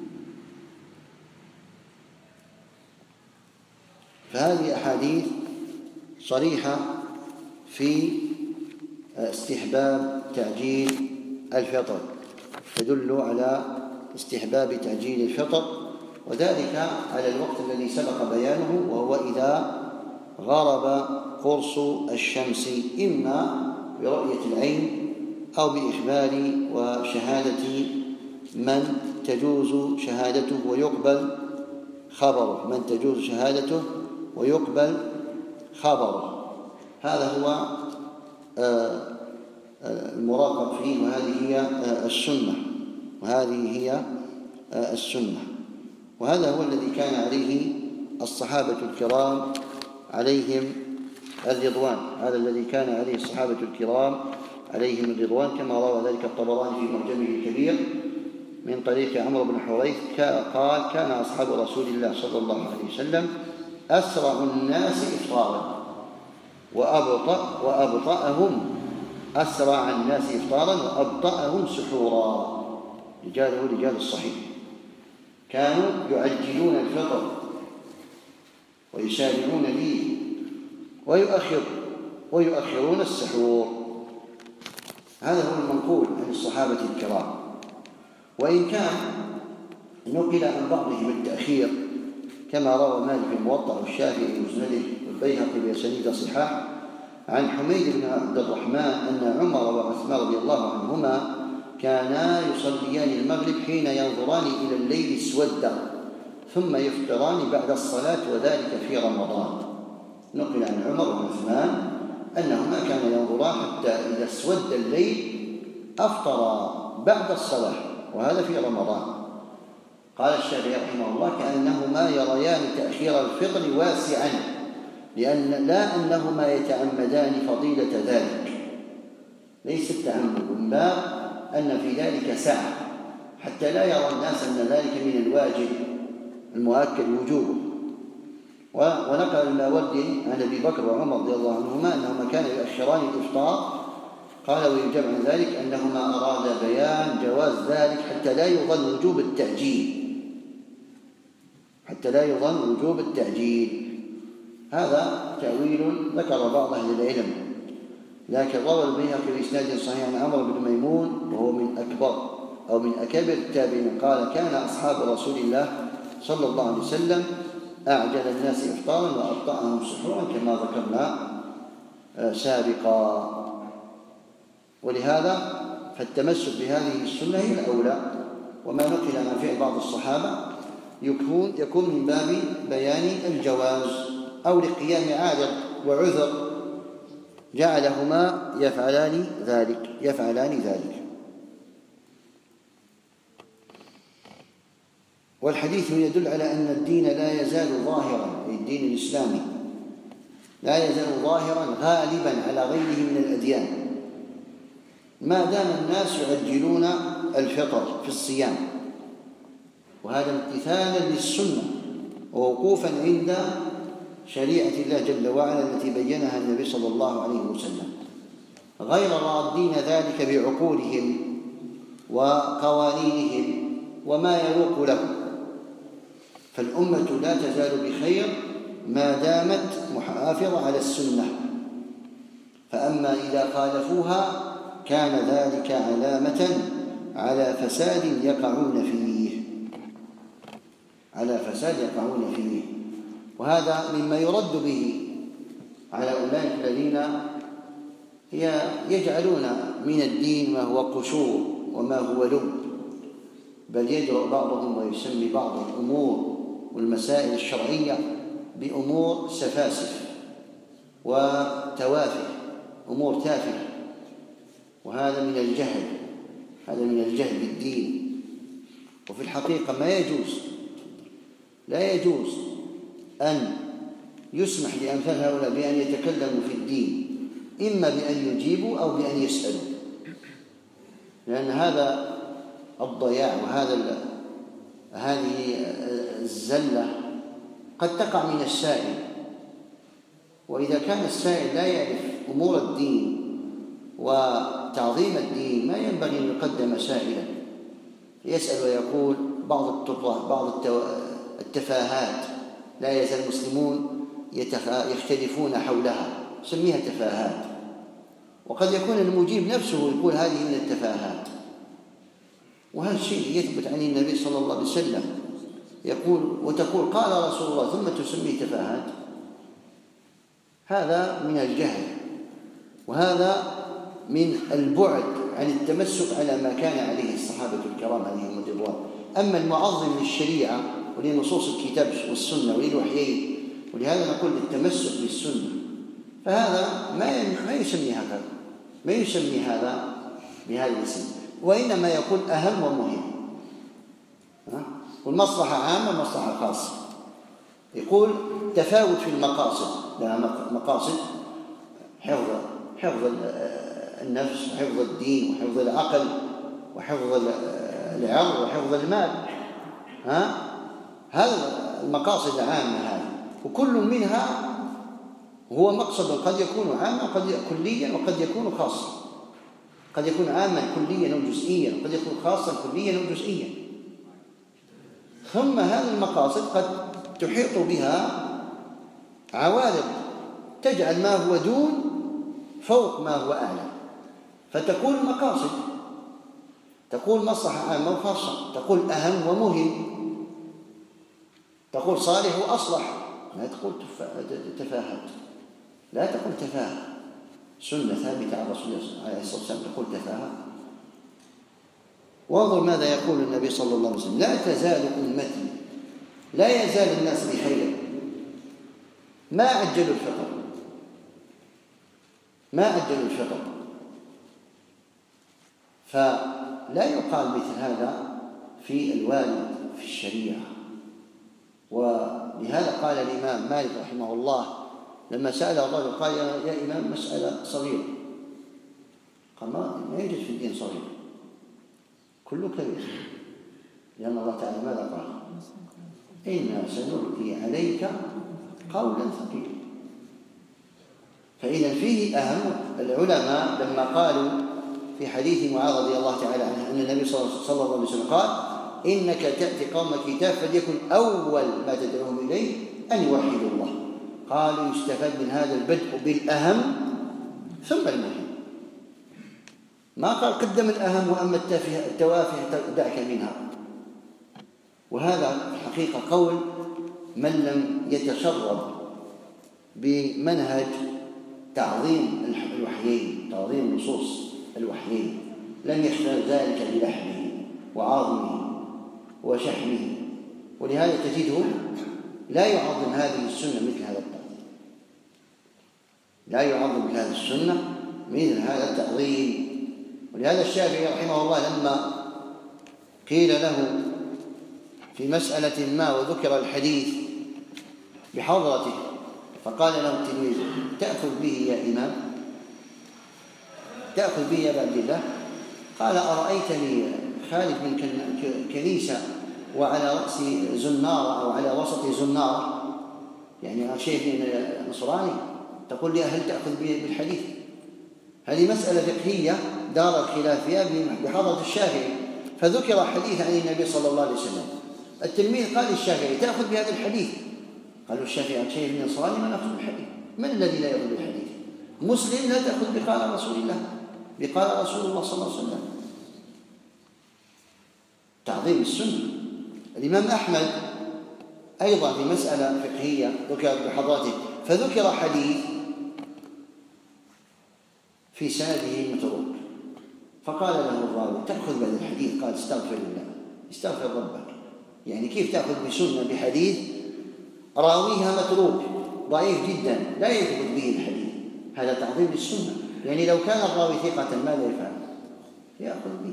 فهذه أحاديث صريحة في استحباب تعجيل الفطر، تدل على استحباب تعجيل الفطر، وذلك على الوقت الذي سبق بيانه، وهو إذا غرب قرص الشمس، إما برؤية العين أو بإخبار وشهادة من تجوز شهادته ويقبل خبره من تجوز شهادته ويقبل خبره. هذا هو المراقب فيه، وهذه هي السنة وهذه هي السنة وهذا هو الذي كان عليه الصحابة الكرام عليهم الرضوان هذا الذي كان عليه الصحابة الكرام عليهم الرضوان، كما روى ذلك الطبراني في معجمه الكبير من طريق عمرو بن حريث قال: كان أصحاب رسول الله صلى الله عليه وسلم أسرع الناس إفطارا وأبطأ وأبطأهم أسرع الناس إفطارا وأبطأهم سحورا. رجاله رجال الصحيح، كانوا يعجلون الفطر ويسارعون فيه ويؤخر ويؤخرون السحور. هذا هو المنقول عن الصحابة الكرام، وإن كان نقل عن بعضهم التأخير كما روى مالك في الموطأ والشافعي ومسنده والبيهقي بأسانيد صحاح عن حميد بن عبد الرحمن أن عمر وعثمان رضي الله عنهما كانا يصليان المغرب حين ينظران إلى الليل اسودا ثم يفطران بعد الصلاة وذلك في رمضان. نقل عن عمر وعثمان أنهما كانا ينظران حتى إذا اسود الليل أفطرا بعد الصلاة، وهذا في رمضان. قال الشافعي رحمه الله: كأنهما يريان تأخير الفطر واسعا، لأن لا أنهما يتعمدان فضيلة ذلك، ليس التعمد، من باب أن في ذلك سعة حتى لا يرى الناس أن ذلك من الواجب المؤكد وجوبه. ونقل الماوردي عن أبي بكر وعمر رضي الله عنهما أنهما كانوا يؤخران الإفطار، قال: ويجمع عن ذلك أنهما أرادا بيان جواز ذلك حتى لا يظن وجوب التعجيل حتى لا يظن وجوب التعجيل. هذا تأويل ذكر بعض أهل العلم، لكن روى البيهقي بإسناد صحيح عن عمرو بن ميمون وهو من أكبر أو من أكابر التابعين قال: كان أصحاب رسول الله صلى الله عليه وسلم أعجل الناس إفطارا وأبطأهم سحورا كما ذكرنا سابقا. ولهذا فالتمسك بهذه السنة هي الأولى، وما نقل عن فعل بعض الصحابة يكون يكون من باب بيان الجواز أو لقيام عارض وعذر جعلهما يفعلان ذلك يفعلان ذلك. والحديث يدل على أن الدين لا يزال ظاهرا، أي الدين الإسلامي لا يزال ظاهرا غالبا على غيره من الأديان، ما دام الناس يعجلون الفطر في الصيام، وهذا امتثالا للسنة ووقوفا عند شريعة الله جل وعلا التي بينها النبي صلى الله عليه وسلم، غير رادين ذلك بعقولهم وقوانينهم وما يروق لهم. فالأمة لا تزال بخير ما دامت محافظة على السنة، فأما إذا خالفوها كان ذلك علامة على فساد يقعون فيه على فساد يقعون فيه وهذا مما يرد به على أولئك الذين يجعلون من الدين ما هو قشور وما هو لب، بل يجرؤ بعضهم ويسمي بعض الأمور والمسائل الشرعية بأمور سفاسف وتوافه، أمور تافهة، وهذا من الجهل هذا من الجهل بالدين. وفي الحقيقة ما يجوز لا يجوز أن يسمح لأمثال هؤلاء بأن يتكلموا في الدين، إما بأن يجيبوا أو بأن يسألوا، لأن هذا الضياع وهذا هذه الزلة قد تقع من السائل، وإذا كان السائل لا يعرف أمور الدين وتعظيم الدين ما ينبغي أن يقدم سائلا يسأل ويقول بعض التراه بعض التفاهات لا يزال المسلمون يختلفون حولها، سميها تفاهات، وقد يكون المجيب نفسه يقول هذه من التفاهات، وهذا الشيء يثبت عن النبي صلى الله عليه وسلم يقول وتقول قال رسول الله ثم تسميه تفاهات. هذا من الجهل، وهذا من البعد عن التمسك على ما كان عليه الصحابة الكرام عليهم الرضوان. أما المعظم للشريعة ولنصوص الكتاب والسنة وللوحيين، ولهذا نقول التمسك بالسنة، فهذا ما ما يسمي هذا ما يسمي هذا بهذا الاسم، وإنما يقول أهم ومهم. والمصلحة عامة مصلحة خاصة، يقول تفاوت في المقاصد، لها مقاصد حفظ حفظ النفس وحفظ الدين وحفظ العقل وحفظ العرض وحفظ المال، ها هذا المقاصد العامة هذه، وكل منها هو مقصد قد يكون عاما قد كليا وقد يكون خاصا، قد يكون عاما كليا أو جزئيا وقد يكون خاصا كليا أو جزئيا. ثم هذه المقاصد قد تحيط بها عوارض تجعل ما هو دون فوق ما هو أعلى، فتكون مقاصد، تقول مصلحة عامة وخاصة، تقول أهم ومهم، تقول صالح وأصلح، لا تقول تفاهات، لا تقول تفاهة. سنة ثابتة عن رسول الله عليه الصلاة والسلام تقول تفاهة. وانظر ماذا يقول النبي صلى الله عليه وسلم: لا تزال أمتي لا يزال الناس بخير ما أجلوا الفطر، ما أجلوا الفطر. فلا يقال مثل هذا في الوالد في الشريعة. ولهذا قال الإمام مالك رحمه الله لما سأله الرجل قال يا إمام مسألة صغيرة، قال ما يوجد في الدين صغير، كله كبير، لأن الله تعالى ماذا قال؟ إنا سنلقي عليك قولا ثقيلا. فإذا فيه أهم العلماء لما قالوا في حديث معاذ رضي الله تعالى عنه أن النبي صلى الله عليه وسلم قال إنك تأتي قوم كتاب فليكن أول ما تدعوهم إليه أن يوحدوا الله. قالوا يستفاد من هذا البدء بالأهم ثم المهم، ما قال قدم الأهم وأما التوافه دعك منها. وهذا في الحقيقة قول من لم يتشرب بمنهج تعظيم الوحيين، تعظيم نصوص الوحيين، لم يشتغل ذلك بلحمه وعظمه وشحمه. ولهذا تجده لا يعظم هذه السنة مثل هذا التعظيم، لا يعظم هذه السنة مثل هذا التعظيم. ولهذا الشافعي رحمه الله لما قيل له في مسألة ما وذكر الحديث بحضرته فقال له التلميذ تأخذ به يا إمام، تأخذ به يا عبد الله؟ قال أرأيتني خارج من كنيسة وعلى رأس زنارة أو على وسط زنارة، يعني شيء نصراني، تقول لي هل تأخذ بالحديث؟ هذه مسألة فقهية دار الخلاف فيها بحضرة الشافعي، فذكر حديث عن النبي صلى الله عليه وسلم. التلميذ قال للشافعي تأخذ بهذا الحديث؟ قالوا الشافعي شيء من نصراني ما نأخذ بالحديث. من الذي لا يأخذ بالحديث؟ مسلم لا تأخذ بقال رسول الله، بقال رسول الله صلى الله عليه وسلم. تعظيم السنة. الإمام أحمد أيضا في مسألة فقهية ذكرت بحضرته فذكر حديث في سنده متروك، فقال له الراوي تأخذ بهذا الحديث؟ قال استغفر الله، استغفر ربك. يعني كيف تأخذ بسنة بحديث راويها متروك ضعيف جدا لا يثبت به الحديث؟ هذا تعظيم للسنة. يعني لو كان الراوي ثقة ماذا يفعل؟ يأخذ به.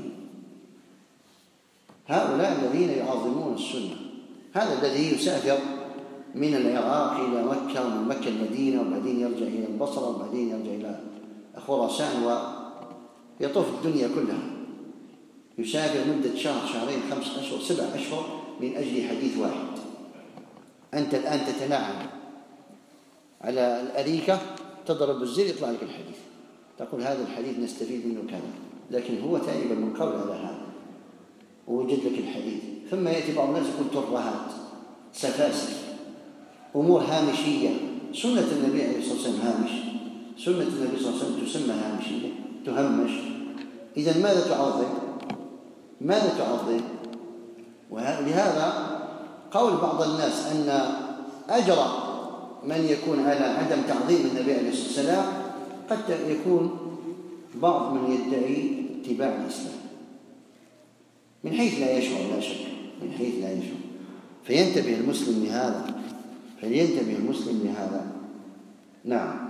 هؤلاء الذين يعظمون السنة، هذا الذي يسافر من العراق إلى مكة ومن مكة المدينة وبعدين يرجع إلى البصرة وبعدين يرجع إلى خراسان ويطوف الدنيا كلها، يسافر مدة شهر شهرين خمس أشهر سبع أشهر من أجل حديث واحد. أنت الآن تتنعم على الأريكة تضرب الزر يطلع لك الحديث، تقول هذا الحديث نستفيد منه كذا، لكن هو تائب من قول على هذا ووجد لك الحديث. ثم يأتي بعض الناس يقول ترهات سفاسف أمور هامشية. سنة النبي عليه الصلاة والسلام هامش، سنة النبي صلى الله عليه وسلم تسمى هامشية تهمش. إذن ماذا تعظم؟ ماذا تعظم؟ ولهذا قول بعض الناس أن أجر من يكون على عدم تعظيم النبي عليه الصلاة والسلام قد يكون بعض من يدعي اتباع الإسلام من حيث لا يشعر، لا شك من حيث لا يشعر. فينتبه المسلم لهذا، فلينتبه المسلم لهذا. نعم.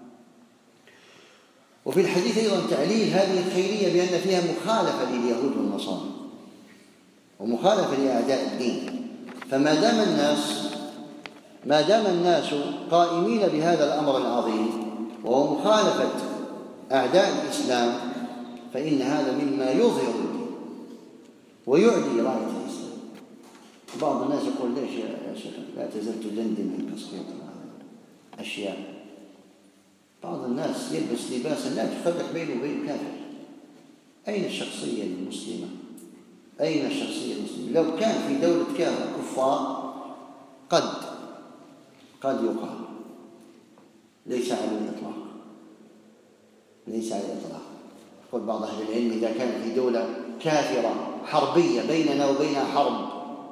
وفي الحديث أيضا تعليل هذه الخيرية بأن فيها مخالفة لليهود والنصارى ومخالفة لأعداء الدين. فما دام الناس ما دام الناس قائمين بهذا الأمر العظيم وهو مخالفة أعداء الإسلام فإن هذا مما يظهر الدين ويعلي راية الإسلام. بعض الناس يقول ليش يا شيخ لا تزال تدندن من تسقيط أشياء. بعض الناس يلبس لباسا لا تفرق بينه وبين كافر. أين الشخصية المسلمة؟ أين الشخصية المسلمة؟ لو كان في دولة كافر كفار قد قد يقال ليس على الإطلاق، ليس على الإطلاق. يقول بعض أهل العلم إذا كان في دولة كافرة حربية بيننا وبينها حرب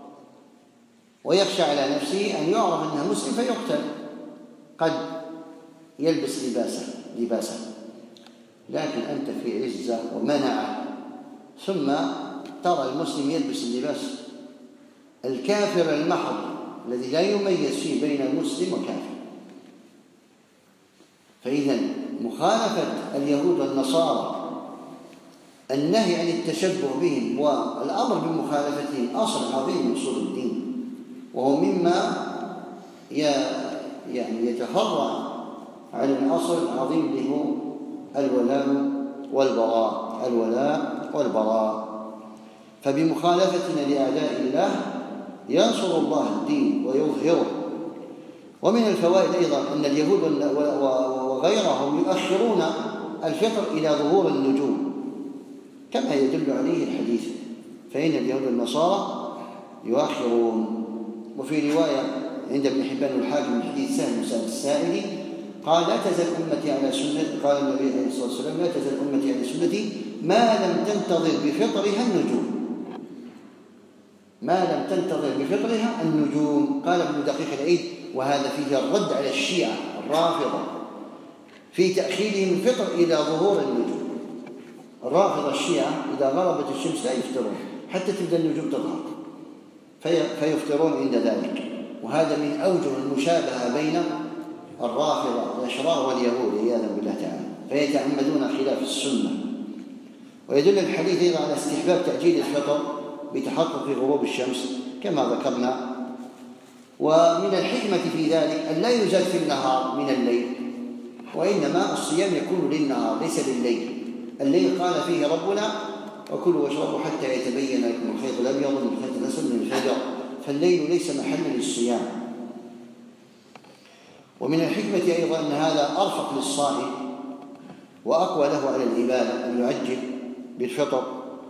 ويخشى على نفسه أن يعرف أنها مسلم فيقتل قد يلبس لباسه لباسه لكن أنت في عزة ومنعة ثم ترى المسلم يلبس اللباس. الكافر المحض الذي لا يميز فيه بين المسلم والكافر. فإذا مخالفة اليهود والنصارى النهي عن التشبه بهم والأمر بمخالفتهم أصل عظيم من أصول الدين، وهو مما يعني يتفرع عن الأصل العظيم اللي هو الولاء والبراء الولاء والبراء. فبمخالفتنا لأعداء الله ينصر الله الدين ويظهره. ومن الفوائد أيضا أن اليهود وغيرهم يؤخرون الفطر إلى ظهور النجوم كما يدل عليه الحديث، فإن اليهود والنصارى يؤخرون. وفي رواية عند ابن حبان والحاكم من حديث سهل بن سعد السائلي قال لا تزل أمتي على سنتي، قال النبي عليه الصلاة والسلام لا تزل أمتي على سنتي ما لم تنتظر بفطرها النجوم، ما لم تنتظر بفطرها النجوم. قال ابن دقيق العيد وهذا فيه الرد على الشيعة الرافضة في تأخيرهم الفطر إلى ظهور النجوم. الرافضة الشيعة إذا غربت الشمس لا يفطرون حتى تبدأ النجوم تظهر فيفطرون عند ذلك. وهذا من أوجه المشابهة بين الرافضة الأشرار واليهود عياذا بالله تعالى، فيتعمدون خلاف السنة. ويدل الحديث أيضا على استحباب تعجيل الفطر بتحقق غروب الشمس كما ذكرنا. ومن الحكمة في ذلك أن لا يزاد في النهار من الليل، وإنما الصيام يكون للنهار ليس لليل. الليل قال فيه ربنا وكلوا واشربوا حتى يتبين لكم الخيط الأبيض من الخيط الأسود من الفجر، فالليل ليس محلا للصيام. ومن الحكمة أيضا أن هذا أرفق للصائم وأقوى له على العبادة أن يعجل بالفطر.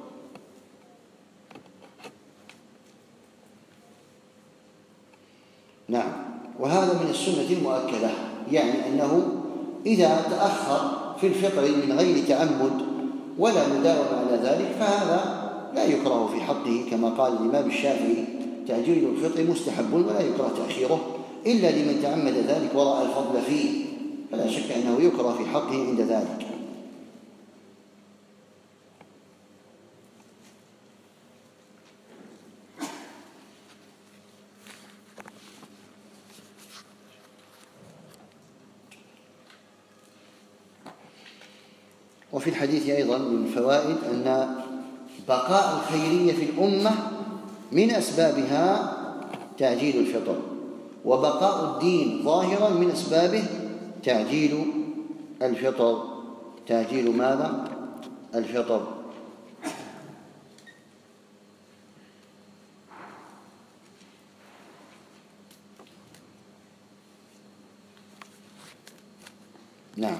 نعم، وهذا من السنة المؤكدة، يعني أنه إذا تأخر في الفطر من غير تعمد ولا مداومة على ذلك فهذا لا يكره في حقه، كما قال الإمام الشافعي تعجيل الفطر مستحب ولا يكره تأخيره إلا لمن تعمد ذلك ورأى الفضل فيه، فلا شك أنه يكره في حقه عند ذلك. وفي الحديث أيضا من الفوائد أن بقاء الخيرية في الأمة من أسبابها تعجيل الفطر، وبقاء الدين ظاهرا من أسبابه تعجيل الفطر. تعجيل ماذا؟ الفطر. نعم.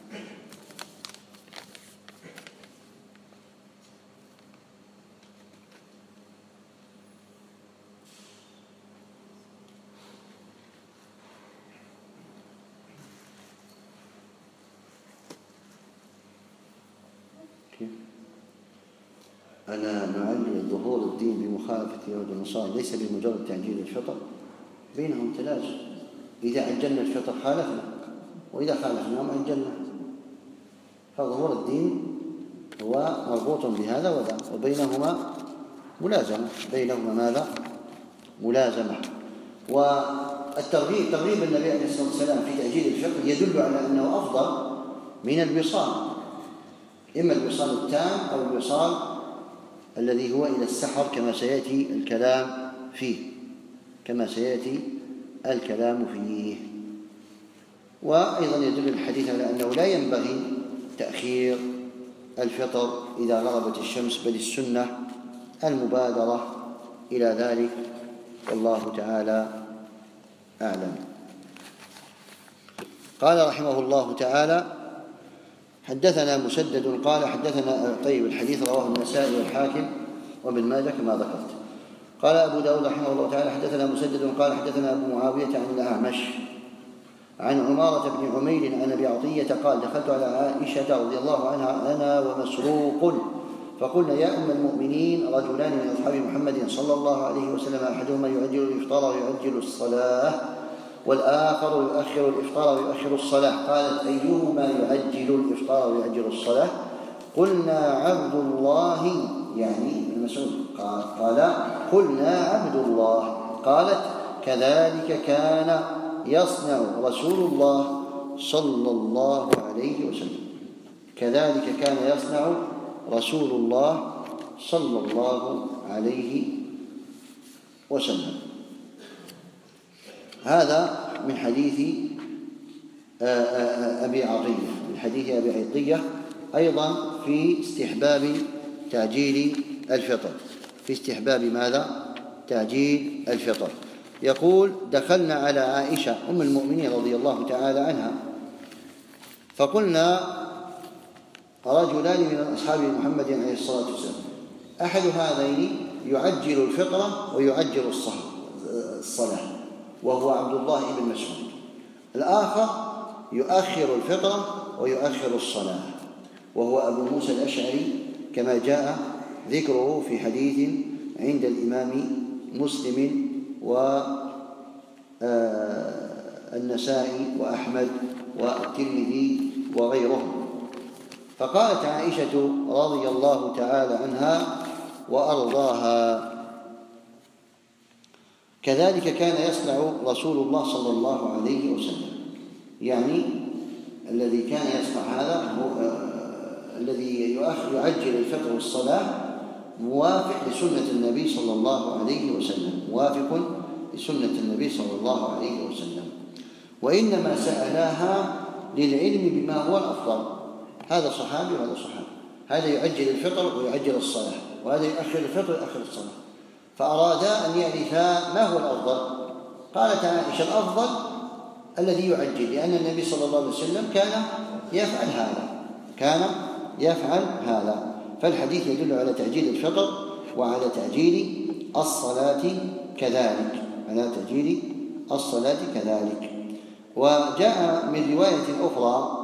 أنا نعلل ظهور الدين بمخالفة اليهود والنصارى ليس بمجرد تعجيل الفطر، بينهم تلازم. إذا عجلنا الفطر خالفنا، وإذا خالفناهم عجلنا، فظهور الدين هو مربوط بهذا وذا، وبينهما ملازمة. بينهما ماذا؟ ملازمة. والترغيب ترغيب النبي عليه الصلاة والسلام في تعجيل الفطر يدل على أنه أفضل من الوصال، إما الوصال التام أو الوصال الذي هو إلى السحر كما سيأتي الكلام فيه كما سيأتي الكلام فيه. وأيضا يدل الحديث على أنه لا ينبغي تأخير الفطر إذا غربت الشمس، بل السنة المبادرة إلى ذلك، والله تعالى أعلم. قال رحمه الله تعالى: حدثنا مسدد قال حدثنا طيب الحديث رواه النسائي والحاكم وابن ماجه كما ذكرت. قال أبو داود رحمه الله تعالى: حدثنا مسدد قال حدثنا أبو معاوية عن الأعمش عن عمارة بن عمير عن أبي عطية قال: دخلت على عائشة رضي الله عنها أنا ومسروق فقلنا: يا أم المؤمنين، رجلان من أصحاب محمد صلى الله عليه وسلم أحدهما يعجل الإفطار ويعجل الصلاة والآخر يؤخر الإفطار ويؤخر الصلاة. قالت: أيهما يعجل الإفطار ويعجل الصلاة؟ قلنا: عبد الله، يعني ابن مسعود. قال: قلنا: عبد الله. قالت: كذلك كان يصنع رسول الله صلى الله عليه وسلم. كذلك كان يصنع رسول الله صلى الله عليه وسلم. هذا من حديث أبي عطية، من حديث أبي عطية أيضا في استحباب تعجيل الفطر، في استحباب ماذا؟ تعجيل الفطر. يقول: دخلنا على عائشة أم المؤمنين رضي الله تعالى عنها فقلنا: رجلان من أصحاب محمد عليه الصلاة والسلام، أحد هذين يعجل الفطرة ويعجل الصلاة وهو عبد الله بن مسعود، الآخر يؤخر الفطرة ويؤخر الصلاة وهو أبو موسى الأشعري، كما جاء ذكره في حديث عند الإمام مسلم والنسائي وأحمد والترمذي وغيرهم. فقالت عائشة رضي الله تعالى عنها وأرضاها: كذلك كان يصنع رسول الله صلى الله عليه وسلم. يعني الذي كان يصنع هذا هو الذي يعجل الفطر والصلاة موافق لسنة النبي صلى الله عليه وسلم، موافق لسنة النبي صلى الله عليه وسلم. وإنما سألاها للعلم بما هو الأفضل. هذا صحابي وهذا صحابي، هذا يعجل الفطر ويعجل الصلاة، وهذا يؤخر الفطر ويؤخر الصلاة، فأرادا أن يعرفا ما هو الأفضل. قالت عائشة: الأفضل الذي يعجل، لأن النبي صلى الله عليه وسلم كان يفعل هذا، كان يفعل هذا. فالحديث يدل على تعجيل الفطر وعلى تعجيل الصلاة كذلك، على تعجيل الصلاة كذلك. وجاء من رواية أخرى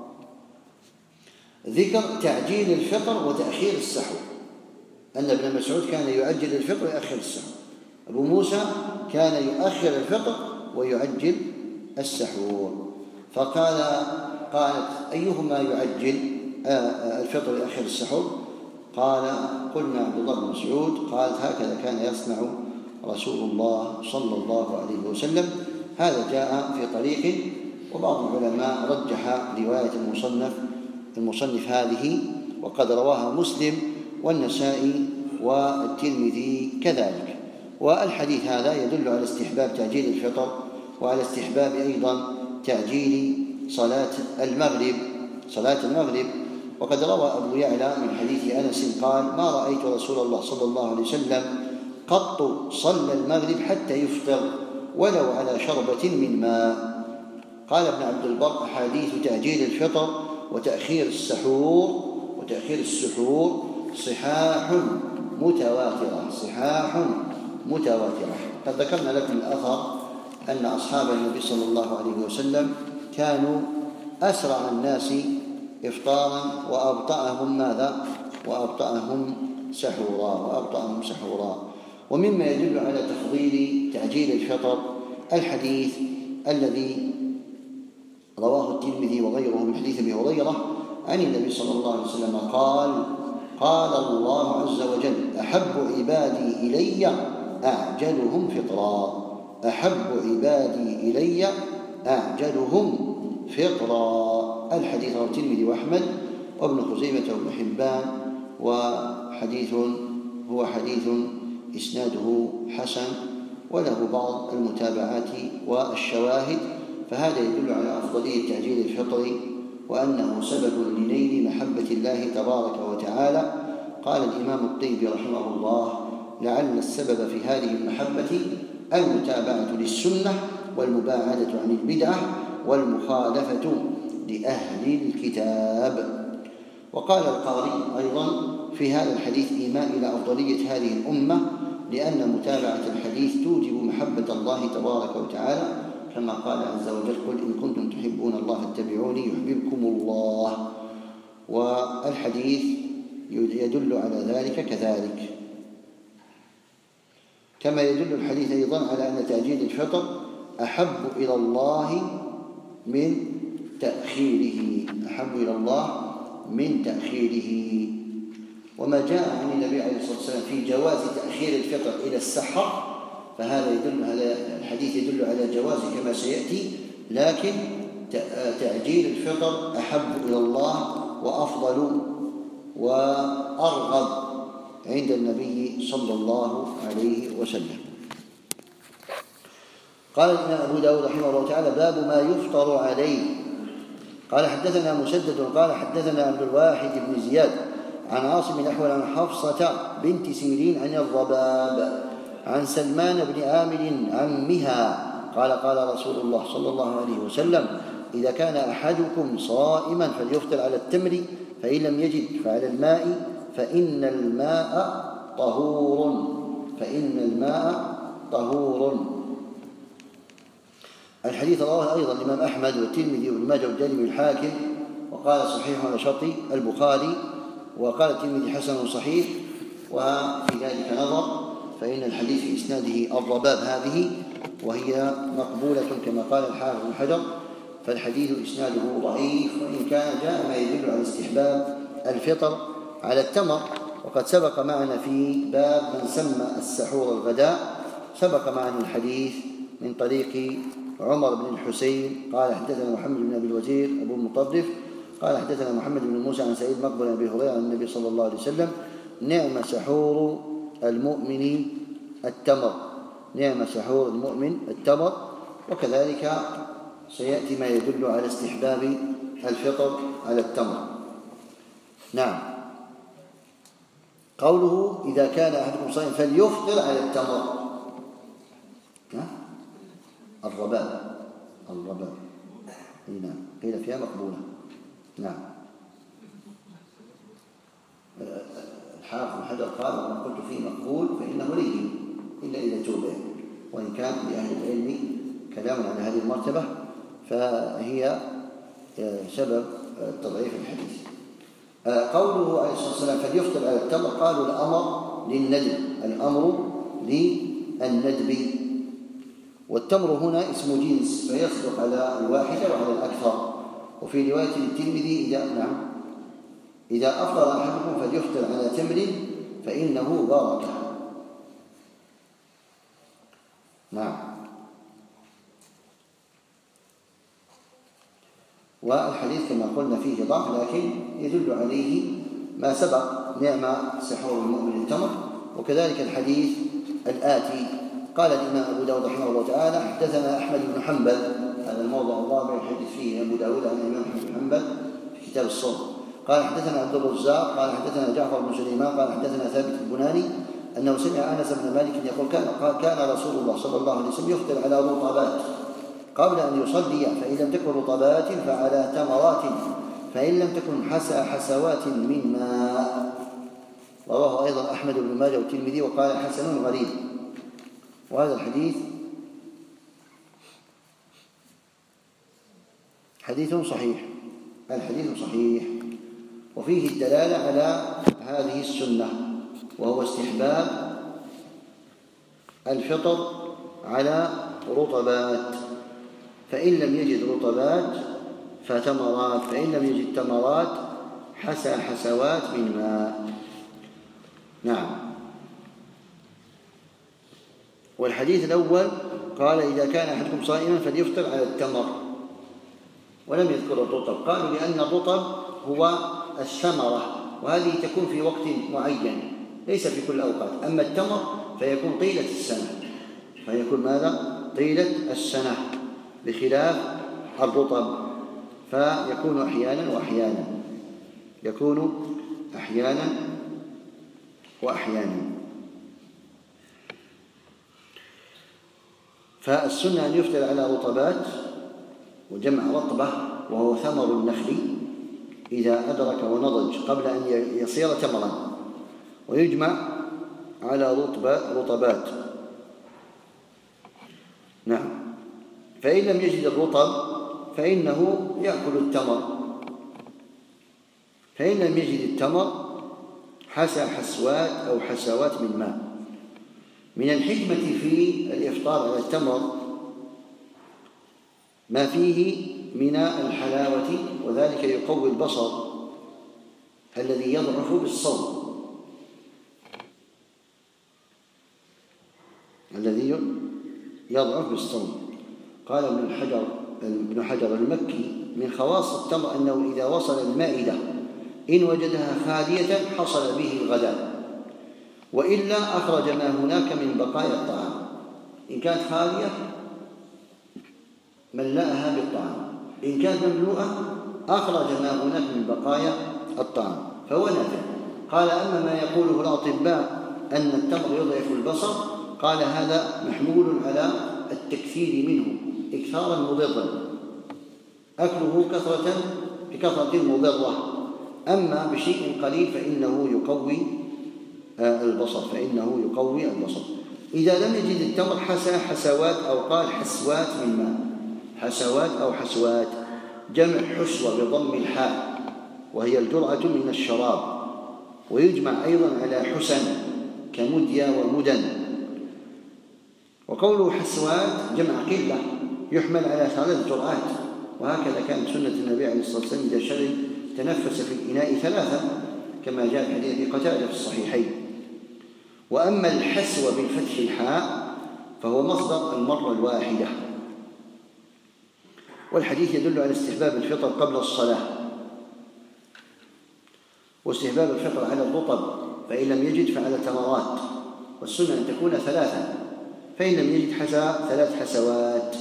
ذكر تعجيل الفطر وتأخير السحور، أن ابن مسعود كان يعجل الفطر ويؤخر السحور، أبو موسى كان يؤخر الفطر ويعجل السحور. فقال قالت: أيهما يعجل الفطر ويؤخر السحور؟ قال: قلنا عبد الله بن مسعود. قالت: هكذا كان يصنع رسول الله صلى الله عليه وسلم. هذا جاء في طريق، وبعض العلماء رجح رواية المصنف المصنف هذه، وقد رواها مسلم والنسائي والترمذي كذلك. والحديث هذا يدل على استحباب تعجيل الفطر وعلى استحباب أيضا تعجيل صلاة المغرب صلاة المغرب وقد روى أبو يعلى من حديث أنس قال: ما رأيت رسول الله صلى الله عليه وسلم قط صلى المغرب حتى يفطر ولو على شربة من ماء. قال ابن عبد البر: أحاديث تعجيل الفطر وتأخير السحور وتأخير السحور صحاح متواترة صحاح متواترة. قد ذكرنا لكم الأثر أن أصحاب النبي صلى الله عليه وسلم كانوا أسرع الناس إفطارا وأبطأهم ماذا؟ وأبطأهم سحورا وأبطأهم سحورا. ومما يدل على تفضيل تعجيل الفطر الحديث الذي رواه الترمذي وغيره من حديث أبي هريرة عن النبي صلى الله عليه وسلم قال: قال الله عز وجل: أحب عبادي إلي أعجلهم فطرا أحب عبادي إلي أعجلهم فطرا. الحديث رواه الترمذي وأحمد وابن خزيمة وابن حبان، وحديث هو حديث إسناده حسن وله بعض المتابعات والشواهد. فهذا يدل على أفضلية تعجيل الفطر وأنه سبب لنيل محبة الله تبارك وتعالى. قال الإمام الطيبي رحمه الله: لعل السبب في هذه المحبة المتابعة للسنة والمباعدة عن البدعة والمخالفة لأهل الكتاب. وقال القاري أيضا في هذا الحديث إيماء إلى أفضلية هذه الأمة، لأن متابعة الحديث توجب محبة الله تبارك وتعالى، كما قال عز وجل: قل إن كنتم تحبون الله فاتبعوني يحببكم الله. والحديث يدل على ذلك كذلك، كما يدل الحديث أيضا على أن تعجيل الفطر أحب إلى الله من تأخيره أحب إلى الله من تأخيره. وما جاء عن النبي عليه الصلاة والسلام في جواز تأخير الفطر إلى السحر فهذا يدل هذا الحديث يدل على جواز كما سيأتي، لكن تعجيل الفطر أحب إلى الله وأفضل وأرغب عند النبي صلى الله عليه وسلم. قال الإمام أبو داود رحمه الله تعالى: باب ما يفطر عليه. قال حدثنا مسدد قال حدثنا عبد الواحد بن زياد عن عاصم الأحول عن حفصة بنت سيرين عن الرباب عن سلمان بن عامر عمها قال قال رسول الله صلى الله عليه وسلم: إذا كان أحدكم صائما فليفطر على التمر، فإن لم يجد فعلى الماء، فإن الماء طهور فإن الماء طهور. الحديث رواه أيضا الإمام أحمد والترمذي وابن ماجه والدارمي والحاكم، وقال صحيح على شرط البخاري، وقال الترمذي حسن صحيح، وفي ذلك نظر، فإن الحديث في إسناده الرباب هذه وهي مقبولة كما قال الحافظ بن حجر، فالحديث إسناده ضعيف، وإن كان جاء ما يدل على استحباب الفطر على التمر. وقد سبق معنا في باب من سمى السحور الغداء، سبق معنا الحديث من طريق عمر بن الحسين قال حدثنا محمد بن أبي الوزير أبو المطرف قال حدثنا محمد بن موسى عن سعيد مقبل أبي هريرة عن النبي صلى الله عليه وسلم: نعم سحور المؤمن التمر نعم سحور المؤمن التمر. وكذلك سيأتي ما يدل على استحباب الفطر على التمر. نعم. قوله: إذا كان أحدكم صائما فليفطر على التمر، الرباب الرباب نعم، قيل فيها مقبولة. نعم. الحافظ بن حجر قال: وما قلت فيه مقبول فإنه لي إلا إذا توبع، وإن كان لأهل العلم كلام على هذه المرتبة فهي سبب تضعيف الحديث. قوله عليه الصلاة والسلام فليفطر على التمر، قالوا الأمر للندب الأمر للندب، والتمر هنا اسم جنس فيصدق على الواحدة وعلى الأكثر. وفي رواية الترمذي: إذا نعم إذا أفطر أحدكم فليفطر على تمر فإنه بركة. نعم. والحديث كما قلنا فيه ضعف، لكن يدل عليه ما سبق: نعم سحور المؤمن التمر. وكذلك الحديث الآتي: قال الإمام أبو داود رحمه الله تعالى: حدثنا أحمد بن حنبل، هذا الموضع الرابع يحدث فيه أبو داود عن الإمام أحمد بن حنبل في كتاب الصوم. قال حدثنا عبد الرزاق قال حدثنا جعفر بن سليمان قال حدثنا ثابت البناني أنه سمع أنس بن مالك يقول: كان قال كان رسول الله صلى الله عليه وسلم يفطر على رطبات قبل أن يصلي، فإن لم تكن رطبات فعلى تمرات، فإن لم تكن حسى حسوات من ماء. رواه أيضا أحمد بن ماجه والترمذي وقال حسن غريب. وهذا الحديث حديث صحيح الحديث صحيح وفيه الدلالة على هذه السنة، وهو استحباب الفطر على رطبات، فإن لم يجد رطبات فتمرات، فإن لم يجد تمرات حسى حسوات من ماء. نعم. والحديث الأول قال: إذا كان أحدكم صائما فليفطر على التمر، ولم يذكر الرطب. قالوا لأن الرطب هو الثمرة، وهذه تكون في وقت معين ليس في كل الأوقات. أما التمر فيكون طيلة السنة، فيكون ماذا؟ طيلة السنة، بخلاف الرطب فيكون أحيانا وأحيانا يكون أحيانا وأحيانا فالسنة أن يفطر على رطبات، وجمع رطبة وهو ثمر النخل إذا أدرك ونضج قبل أن يصير تمرا، ويجمع على رطبات. نعم. فإن لم يجد الرطب فإنه يأكل التمر، فإن لم يجد التمر حسى حسوات أو حسوات من ماء. من الحكمة في الإفطار على التمر ما فيه من الحلاوة، وذلك يقوي البصر الذي يضعف بالصوم الذي يضعف بالصوم. قال ابن حجر ابن حجر المكي: من خواص التمر أنه إذا وصل المائدة إن وجدها خالية حصل به الغداء، وإلا أخرج ما هناك من بقايا الطعام. إن كانت خالية ملأها بالطعام، إن كانت مملوءة أخرج ما هناك من بقايا الطعام، فهو نافع. قال: أما ما يقوله الأطباء أن التمر يضعف البصر، قال هذا محمول على التكثير منه إكثارا مضرا، أكله كثرة بكثرة مضرة، أما بشيء قليل فإنه يقوي البصر فإنه يقوي البصر. إذا لم يجد التمر حسى حسوات أو قال حسوات من ماء، حسوات أو حسوات جمع حسوة بضم الحاء، وهي الجرعة من الشراب، ويجمع أيضا على حسن كمديا ومدن. وقوله حسوات جمع قلة يحمل على ثلاث جرعات، وهكذا كانت سنة النبي عليه الصلاة والسلام إذا شرب تنفس في الإناء ثلاثة كما جاء في حديث قتادة في الصحيحين. وأما الحسوة بالفتح الحاء فهو مصدر المرة الواحدة. والحديث يدل على استحباب الفطر قبل الصلاة، واستحباب الفطر على الرطب، فإن لم يجد فعلى تمرات، والسنة أن تكون ثلاثة، فإن لم يجد حسى ثلاث حسوات.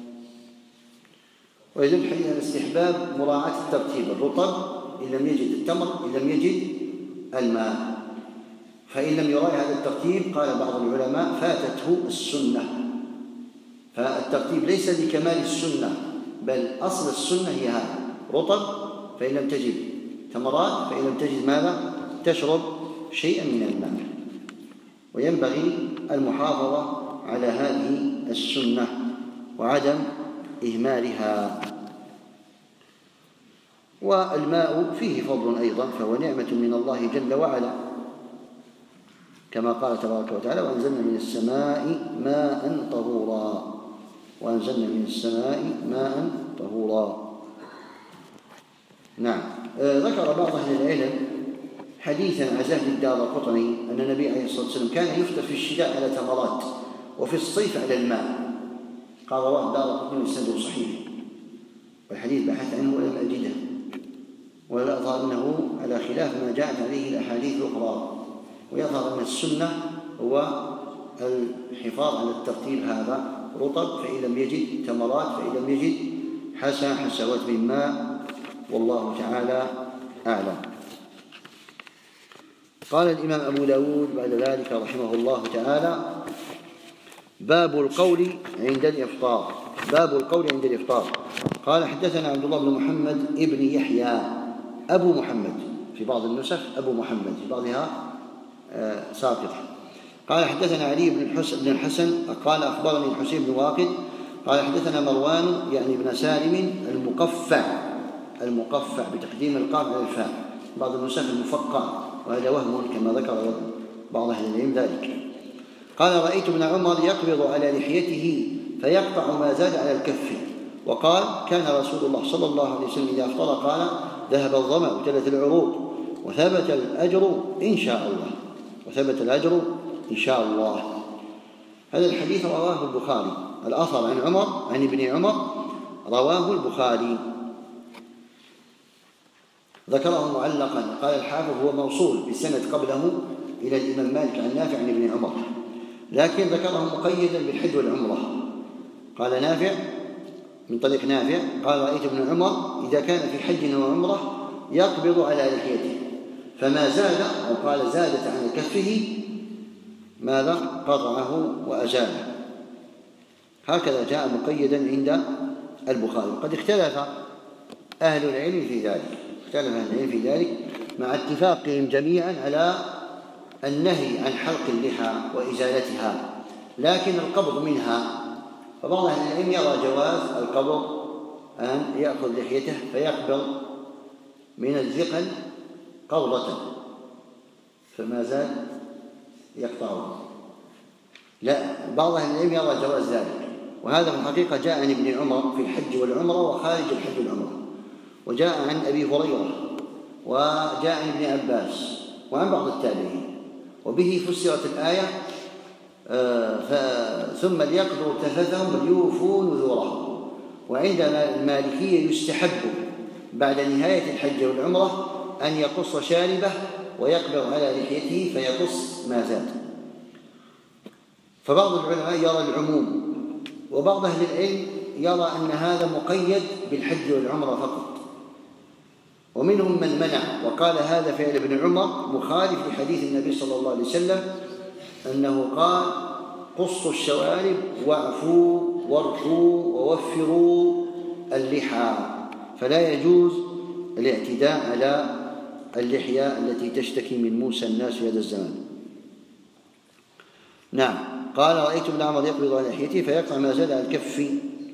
ويدل الحديث على استحباب مراعاة الترتيب، الرطب إن لم يجد التمر إن لم يجد الماء، فإن لم يراعي هذا الترتيب قال بعض العلماء فاتته السنة. فالترتيب ليس لكمال السنة، بل أصل السنة هي هذا: رطب فإن لم تجد، تمرات فإن لم تجد ماذا؟ تشرب شيئا من الماء. وينبغي المحافظة على هذه السنة وعدم إهمالها. والماء فيه فضل أيضا، فهو نعمة من الله جل وعلا، كما قال تبارك وتعالى: وأنزلنا من السماء ماء طهورا، وأنزلنا من السماء ماء طهورا. نعم. آه ذكر بعض أهل العلم حديثا عزاه الدارقطني أن النبي عليه الصلاة والسلام كان يفطر في الشتاء على تمرات وفي الصيف على الماء. قال رواه الدارقطني وسنده صحيح، والحديث بحث عنه ولم أجده، ويظهر أنه على خلاف ما جاءت عليه الأحاديث الأخرى، ويظهر أن السنة هو الحفاظ على الترتيب هذا: رطب فإن لم يجد، تمرات فإن لم يجد، حسى حسوات من ماء، والله تعالى أعلم. قال الإمام أبو داود بعد ذلك رحمه الله تعالى: باب القول عند الإفطار. باب القول عند الإفطار. قال: حدثنا عبد الله بن محمد ابن يحيى أبو محمد، في بعض النسخ أبو محمد، في بعضها آه ساقطة. قال: حدثنا علي بن الحسن, بن الحسن قال: أخبرني الحسين بن واقد قال: حدثنا مروان يعني بن سالم المقفع، المقفع بتقديم القاف على الفاء، بعض النسخ المفقع، وهذا وهم كما ذكر بعض أهل العلم ذلك. قال: رأيت ابن عمر يقبض على لحيته فيقطع ما زاد على الكف. وقال: كان رسول الله صلى الله عليه وسلم إذا أفطر قال: ذهب الظمأ وابتلت العروق وثبت الأجر إن شاء الله، وثبت الأجر إن شاء الله. هذا الحديث رواه البخاري، الأثر عن عمر عن ابن عمر رواه البخاري، ذكره معلقا. قال الحافظ: هو موصول بسند قبله إلى الإمام مالك عن نافع عن ابن عمر، لكن ذكره مقيدا بالحج والعمرة. قال نافع من طريق نافع قال: رأيت ابن عمر إذا كان في حج وعمرة يقبض على لحيته، فما زاد أو قال زادت عن كفه ماذا؟ قطعه وأزاله. هكذا جاء مقيدا عند البخاري. قد اختلف أهل العلم في ذلك، اختلف أهل العلم في ذلك مع اتفاقهم جميعا على النهي عن حلق اللحى وإزالتها، لكن القبض منها، فبعض أهل العلم يرى جواز القبض، أن يأخذ لحيته فيقبض من الذقن قبضة فما زال يقطعه. لا، بعض أهل العلم يرى جواز ذلك، وهذا في الحقيقة جاء عن ابن عمر في الحج والعمرة وخارج الحج والعمرة، وجاء عن أبي هريرة، وجاء عن ابن عباس، وعن بعض التابعين. وبه فسرت الآية ثم ليقضوا تفثهم وليوفوا نذورهم. وعند المالكية يستحب بعد نهاية الحج والعمرة أن يقص شاربه ويقبض على لحيته فيقص ما زاد. فبعض العلماء يرى العموم، وبعض أهل العلم يرى أن هذا مقيد بالحج والعمرة فقط، ومنهم من منع وقال هذا فعل ابن عمر مخالف لحديث النبي صلى الله عليه وسلم أنه قال قصوا الشوارب واعفوا وارخوا ووفروا اللحى، فلا يجوز الاعتداء على اللحية التي تشتكي من موسى الناس في هذا الزمان. نعم. قال رأيت ابن عمر يقبض على لحيته فيقطع ما زاد على الكف.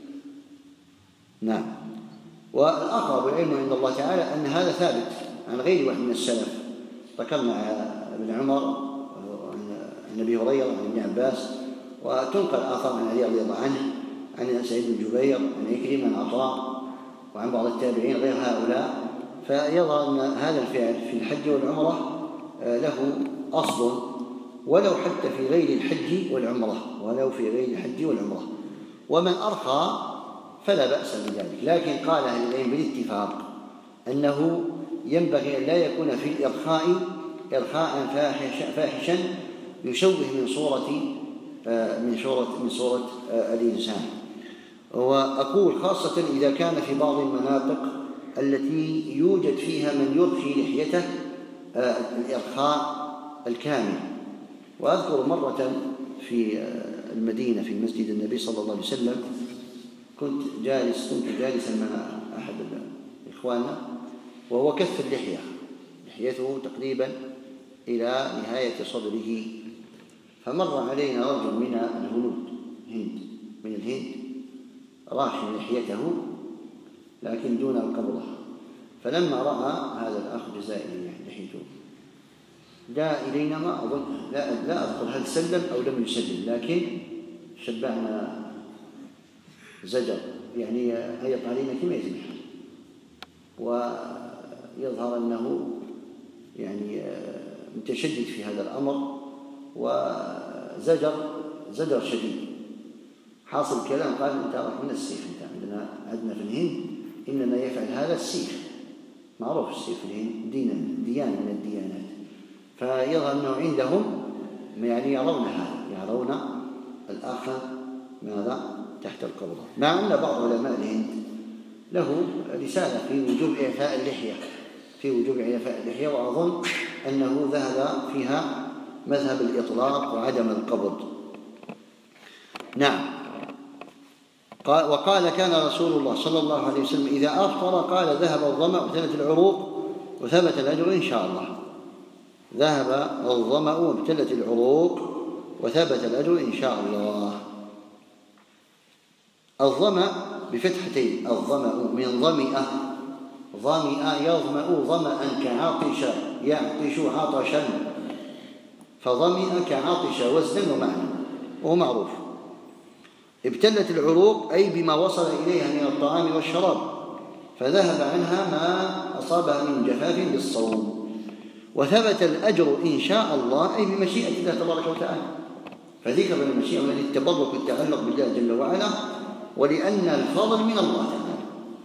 نعم. والأقرب العلم عند الله تعالى أن هذا ثابت عن غير واحد من السلف. ذكرنا ابن عمر عن أبي هريرة عن ابن عباس، وتنقل آثار عن علي رضي الله عنه عن سعيد بن جبير عن عكرمة عن عطاء وعن بعض التابعين غير هؤلاء. فيرى أن هذا الفعل في الحج والعمرة له أصل ولو حتى في غير الحج والعمرة ولو في غير الحج والعمرة ومن أرخى فلا بأس بذلك. لكن قال أهل العلم بالاتفاق أنه ينبغي أن لا يكون في الإرخاء إرخاء فاحشا يشوه من صورة من صورة من صورة الإنسان. وأقول خاصة إذا كان في بعض المناطق التي يوجد فيها من يرخي لحيته الإرخاء الكامل. وأذكر مرة في المدينة في مسجد النبي صلى الله عليه وسلم كنت جالس كنت جالسا مع أحد إخواننا وهو كث اللحية، لحيته تقريبا إلى نهاية صدره، فمر علينا رجل من الهنود هند من الهند راخي لحيته لكن دون القبضة، فلما رأى هذا الأخ جزائري لحيته جاء إلينا، ما أظن لا, لا أذكر هل سلم أو لم يسلم، لكن شبعنا زجر يعني هيط علينا كما يزمح، ويظهر أنه يعني متشدد في هذا الأمر وزجر زجر شديد. حاصل الكلام قال أنت راح من السيف، أنت عندنا عندنا في الهند إنما يفعل هذا السيف، معروف السيف في الهند دينا ديانة من الديانات، فيظهر أنه عندهم يعني يرون هذا يرون الآخر ماذا تحت القبضة، مع أن بعض علماء الهند له رسالة في وجوب إعفاء اللحية في وجوب إعفاء اللحية وأظن أنه ذهب فيها مذهب الإطلاق وعدم القبض. نعم. وقال كان رسول الله صلى الله عليه وسلم إذا أفطر قال ذهب الظمأ وابتلت العروق وثبت الأجر إن شاء الله. ذهب الظمأ وابتلت العروق وثبت الأجر إن شاء الله. الظمأ بفتحتين، الظمأ من ظمئة ظمئ يظمأ ظمأ كعطش يعطش عطشا، فظمئ كعطش وزنا ومعنى وهو معروف. ابتلت العروق أي بما وصل إليها من الطعام والشراب فذهب عنها ما أصابها من جفاف بالصوم. وثبت الأجر إن شاء الله أي بمشيئة الله تبارك وتعالى، فذكر المشيئة من التبرك والتعلق بالله جل وعلا، ولأن الفضل من الله تعالى،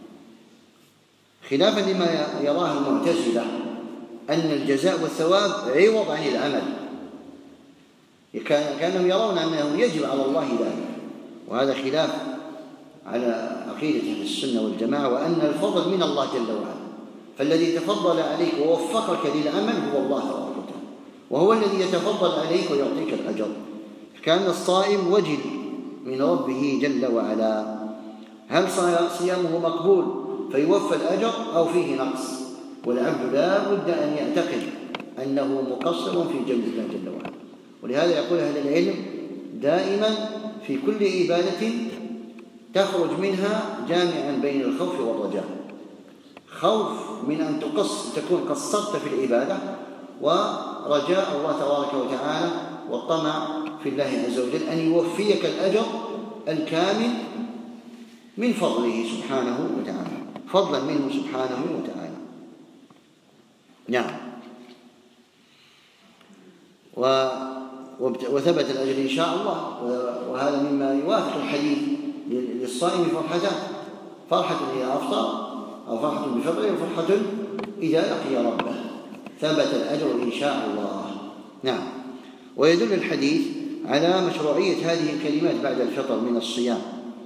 خلافا لما يراه المعتزلة أن الجزاء والثواب عوض عن العمل، كانوا يرون أنه يجب على الله ذلك، وهذا خلاف على عقيدة أهل السنة والجماعة، وأن الفضل من الله جل وعلا، فالذي تفضل عليك ووفقك للعمل هو الله تبارك وتعالى، وهو الذي يتفضل عليك ويعطيك الأجر. كان الصائم وجل من ربه جل وعلا، هل صيامه مقبول فيوفى الأجر أو فيه نقص؟ والعبد لا بد أن يعتقد أنه مقصر في جنب الله جل وعلا. ولهذا يقول أهل العلم دائما في كل عبادة تخرج منها جامعا بين الخوف والرجاء، خوف من أن تقص تكون قصرت في العبادة، ورجاء الله تبارك وتعالى والطمع في الله عز وجل أن يوفيك الأجر الكامل من فضله سبحانه وتعالى، فضلا منه سبحانه وتعالى. نعم. وثبت الأجر إن شاء الله. وهذا مما يوافق الحديث للصائم فرحتان: فرحة إذا أفطر أو فرحة بفطره وفرحة إذا لقي ربه، ثبت الأجر إن شاء الله. نعم. ويدل الحديث على مشروعية هذه الكلمات بعد الفطر من الصيام.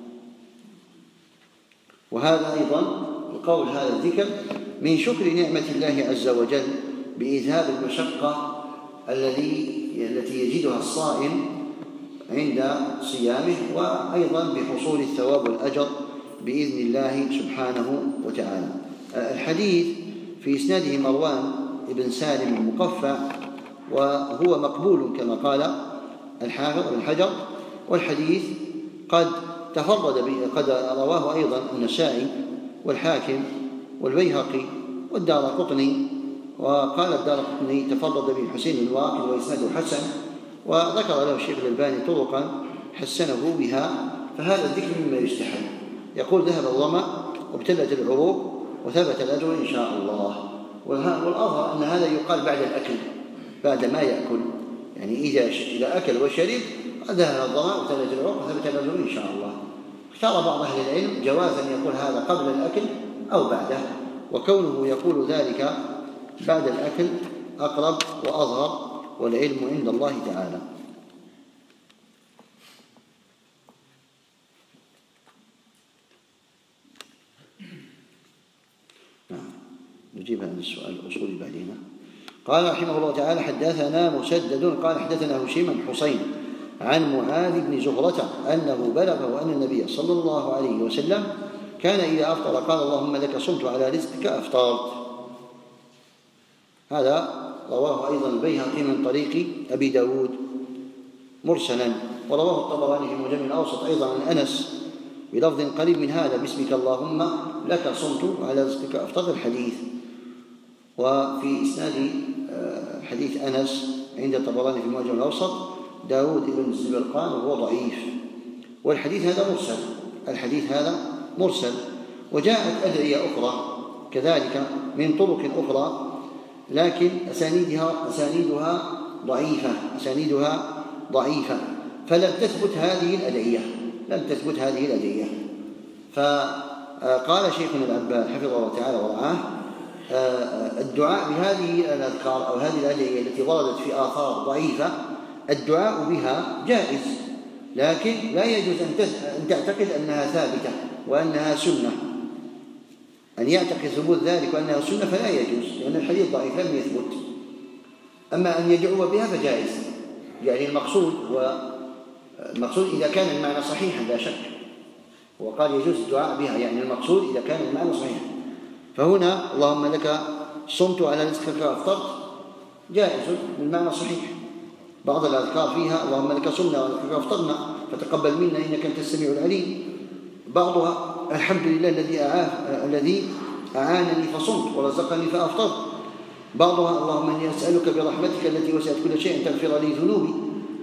وهذا أيضا القول هذا الذكر من شكر نعمة الله عز وجل بإذهاب المشقة الذي التي يجدها الصائم عند صيامه، وأيضا بحصول الثواب والأجر بإذن الله سبحانه وتعالى. الحديث في إسناده مروان بن سالم المقفع، وهو مقبول كما قال الحافظ بن حجر. والحديث قد تفرد به، قد رواه أيضا النسائي والحاكم والبيهقي والدارقطني، وقال الدارقطني تفرد به حسين بن واقد وإسناده حسن، وذكر له الشيخ الألباني طرقا حسنه بها. فهذا الذكر مما يستحب. يقول: ذهب الظمأ وابتلت العروق وثبت الأجر إن شاء الله. والأظهر أن هذا يقال بعد الأكل، بعد ما يأكل، يعني إذا إذا أكل وشرب ذهب الظمأ وابتلت العروق وثبت الأجر إن شاء الله. اختار بعض أهل العلم جواز أن يقول هذا قبل الأكل أو بعده، وكونه يقول ذلك بعد الأكل أقرب وأظهر، والعلم عند الله تعالى. نعم. نجيب عن السؤال الأصولي بعدين. قال رحمه الله تعالى: حدثنا مسدد قال حدثنا هشيم بن حسين عن معاذ بن زهرة أنه بلغه أن النبي صلى الله عليه وسلم كان إذا أفطر قال: اللهم لك صمت على رزقك أفطرت. هذا رواه أيضا البيهقي من طريق أبي داود مرسلا، ورواه الطبراني في المعجم الأوسط أيضا عن أنس بلفظ قريب من هذا: باسمك اللهم لك صمت على رزقك أفطرت الحديث. وفي إسناد حديث أنس عند الطبراني في المعجم الأوسط داود بن الزبرقان وهو ضعيف، والحديث هذا مرسل. الحديث هذا مرسل. وجاءت أدعية أخرى كذلك من طرق أخرى، لكن أسانيدها أسانيدها ضعيفة أسانيدها ضعيفة فلم تثبت هذه الأدعية لم تثبت هذه الأدعية فقال شيخنا العباد حفظه الله تعالى ورعاه: الدعاء بهذه الأذكار أو هذه الأدعية التي وردت في آثار ضعيفة، الدعاء بها جائز، لكن لا يجوز أن تعتقد أنها ثابتة وأنها سنة. أن يعتقد ثبوت ذلك وأنها سنة فلا يجوز، لأن الحديث ضعيف لم يثبت. أما أن يدعو بها فجائز، يعني المقصود والمقصود إذا كان المعنى صحيحا لا شك، وقال يجوز الدعاء بها، يعني المقصود إذا كان المعنى صحيحا. فهنا اللهم لك صمت على رزقك أفطرت جائز بالمعنى صحيح. بعض الأذكار فيها اللهم لك صمنا على رزقك أفطرنا فتقبل منا إنك أنت السميع العليم. بعضها الحمد لله الذي الذي أعانني فصمت ورزقني فأفطرت. بعضها اللهم إني أسألك برحمتك التي وسعت كل شيء أن تغفر لي ذنوبي.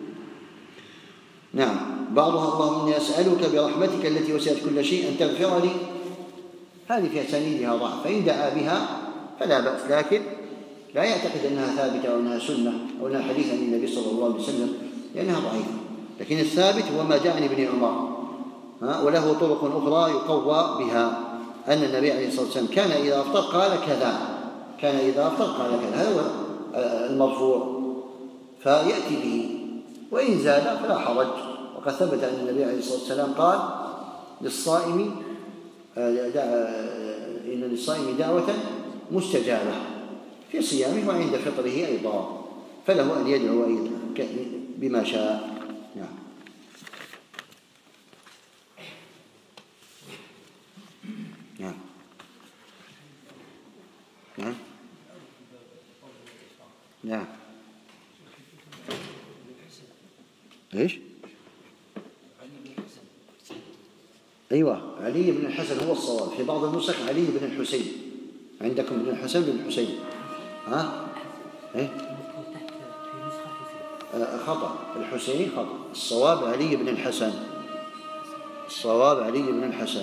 نعم. بعضها اللهم إني أسألك برحمتك التي وسعت كل شيء أن تغفر لي. هذه في أسانيدها ضعف، فإن دعا بها فلا بأس، لكن لا يعتقد أنها ثابتة أو أنها سنة أو أنها حديث عن النبي صلى الله عليه وسلم، لأنها ضعيفة. لكن الثابت هو ما جاء عن ابن عمر، وله طرق أخرى يقوى بها أن النبي عليه الصلاة والسلام كان إذا أفطر قال كذا، كان إذا أفطر قال كذا، هذا هو المرفوع فيأتي به، وإن زاد فلا حرج. وقد ثبت أن النبي عليه الصلاة والسلام قال للصائم إن للصائم دعوة مستجابة في صيامه وعند فطره أيضا، فله أن يدعو أيضا بما شاء. نعم. نعم. نعم. نعم. ايش؟ ايوه علي بن الحسن هو الصواب، في بعض النسخ علي بن الحسين، عندكم بن الحسن بن الحسين. ها؟ ايه؟ آه خطأ، الحسين خطأ، الصواب علي بن الحسن، الصواب علي بن الحسن.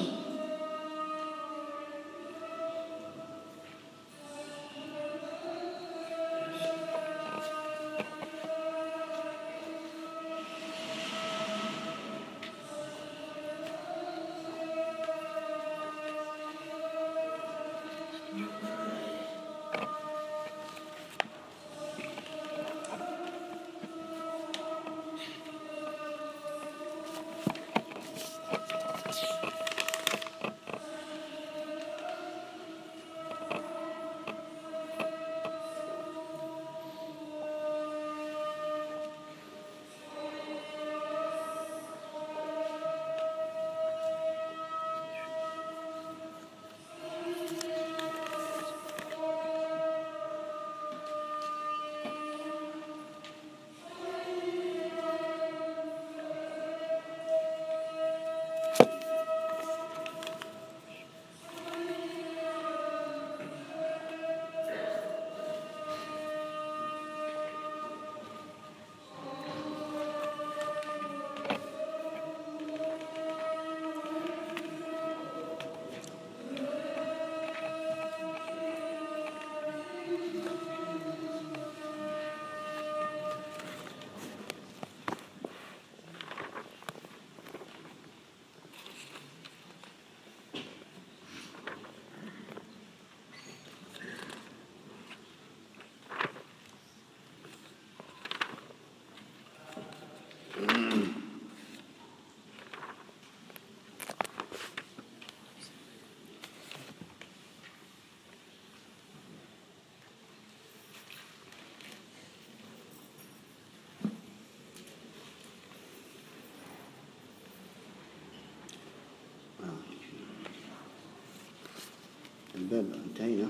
الباب انتهينا.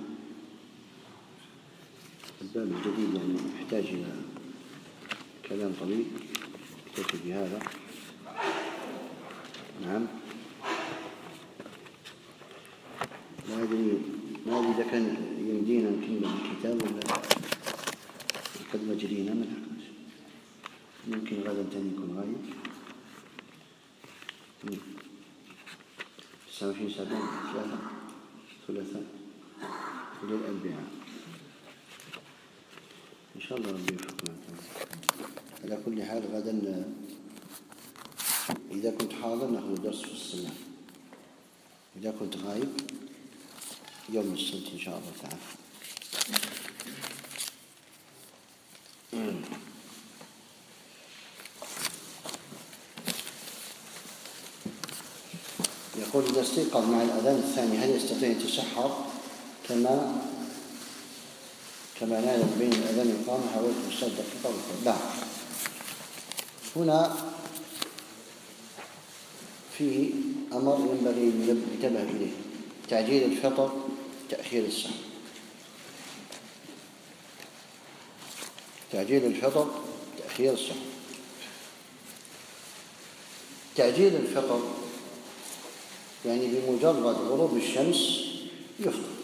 الباب الجديد يعني يحتاج إلى كلام طويل، اكتفي بهذا. نعم. لا أدري ما أدري إذا كان يمدينا نكمل الكتاب ولا قد مجرينا، ما نعرفش. ممكن غدا تاني يكون غايب. تسعة وعشرين سبعين ثلاثة ثلاثاء للأربعاء إن شاء الله ربي يوفقنا. على كل حال غدا إذا كنت حاضر نأخذ درس في الصلاة، إذا كنت غايب يوم السبت إن شاء الله تعالى. يقول إذا استيقظ مع الأذان الثاني هل يستطيع أن يتسحر كما كما نال بين الأذان والإقامة حوالي خمسة عشر دقيقة؟ لا، هنا فيه أمر ينبغي أن ينتبه إليه: تعجيل الفطر، تأخير السحر. تعجيل الفطر، تأخير السحر. تعجيل الفطر يعني بمجرد غروب الشمس يفطر،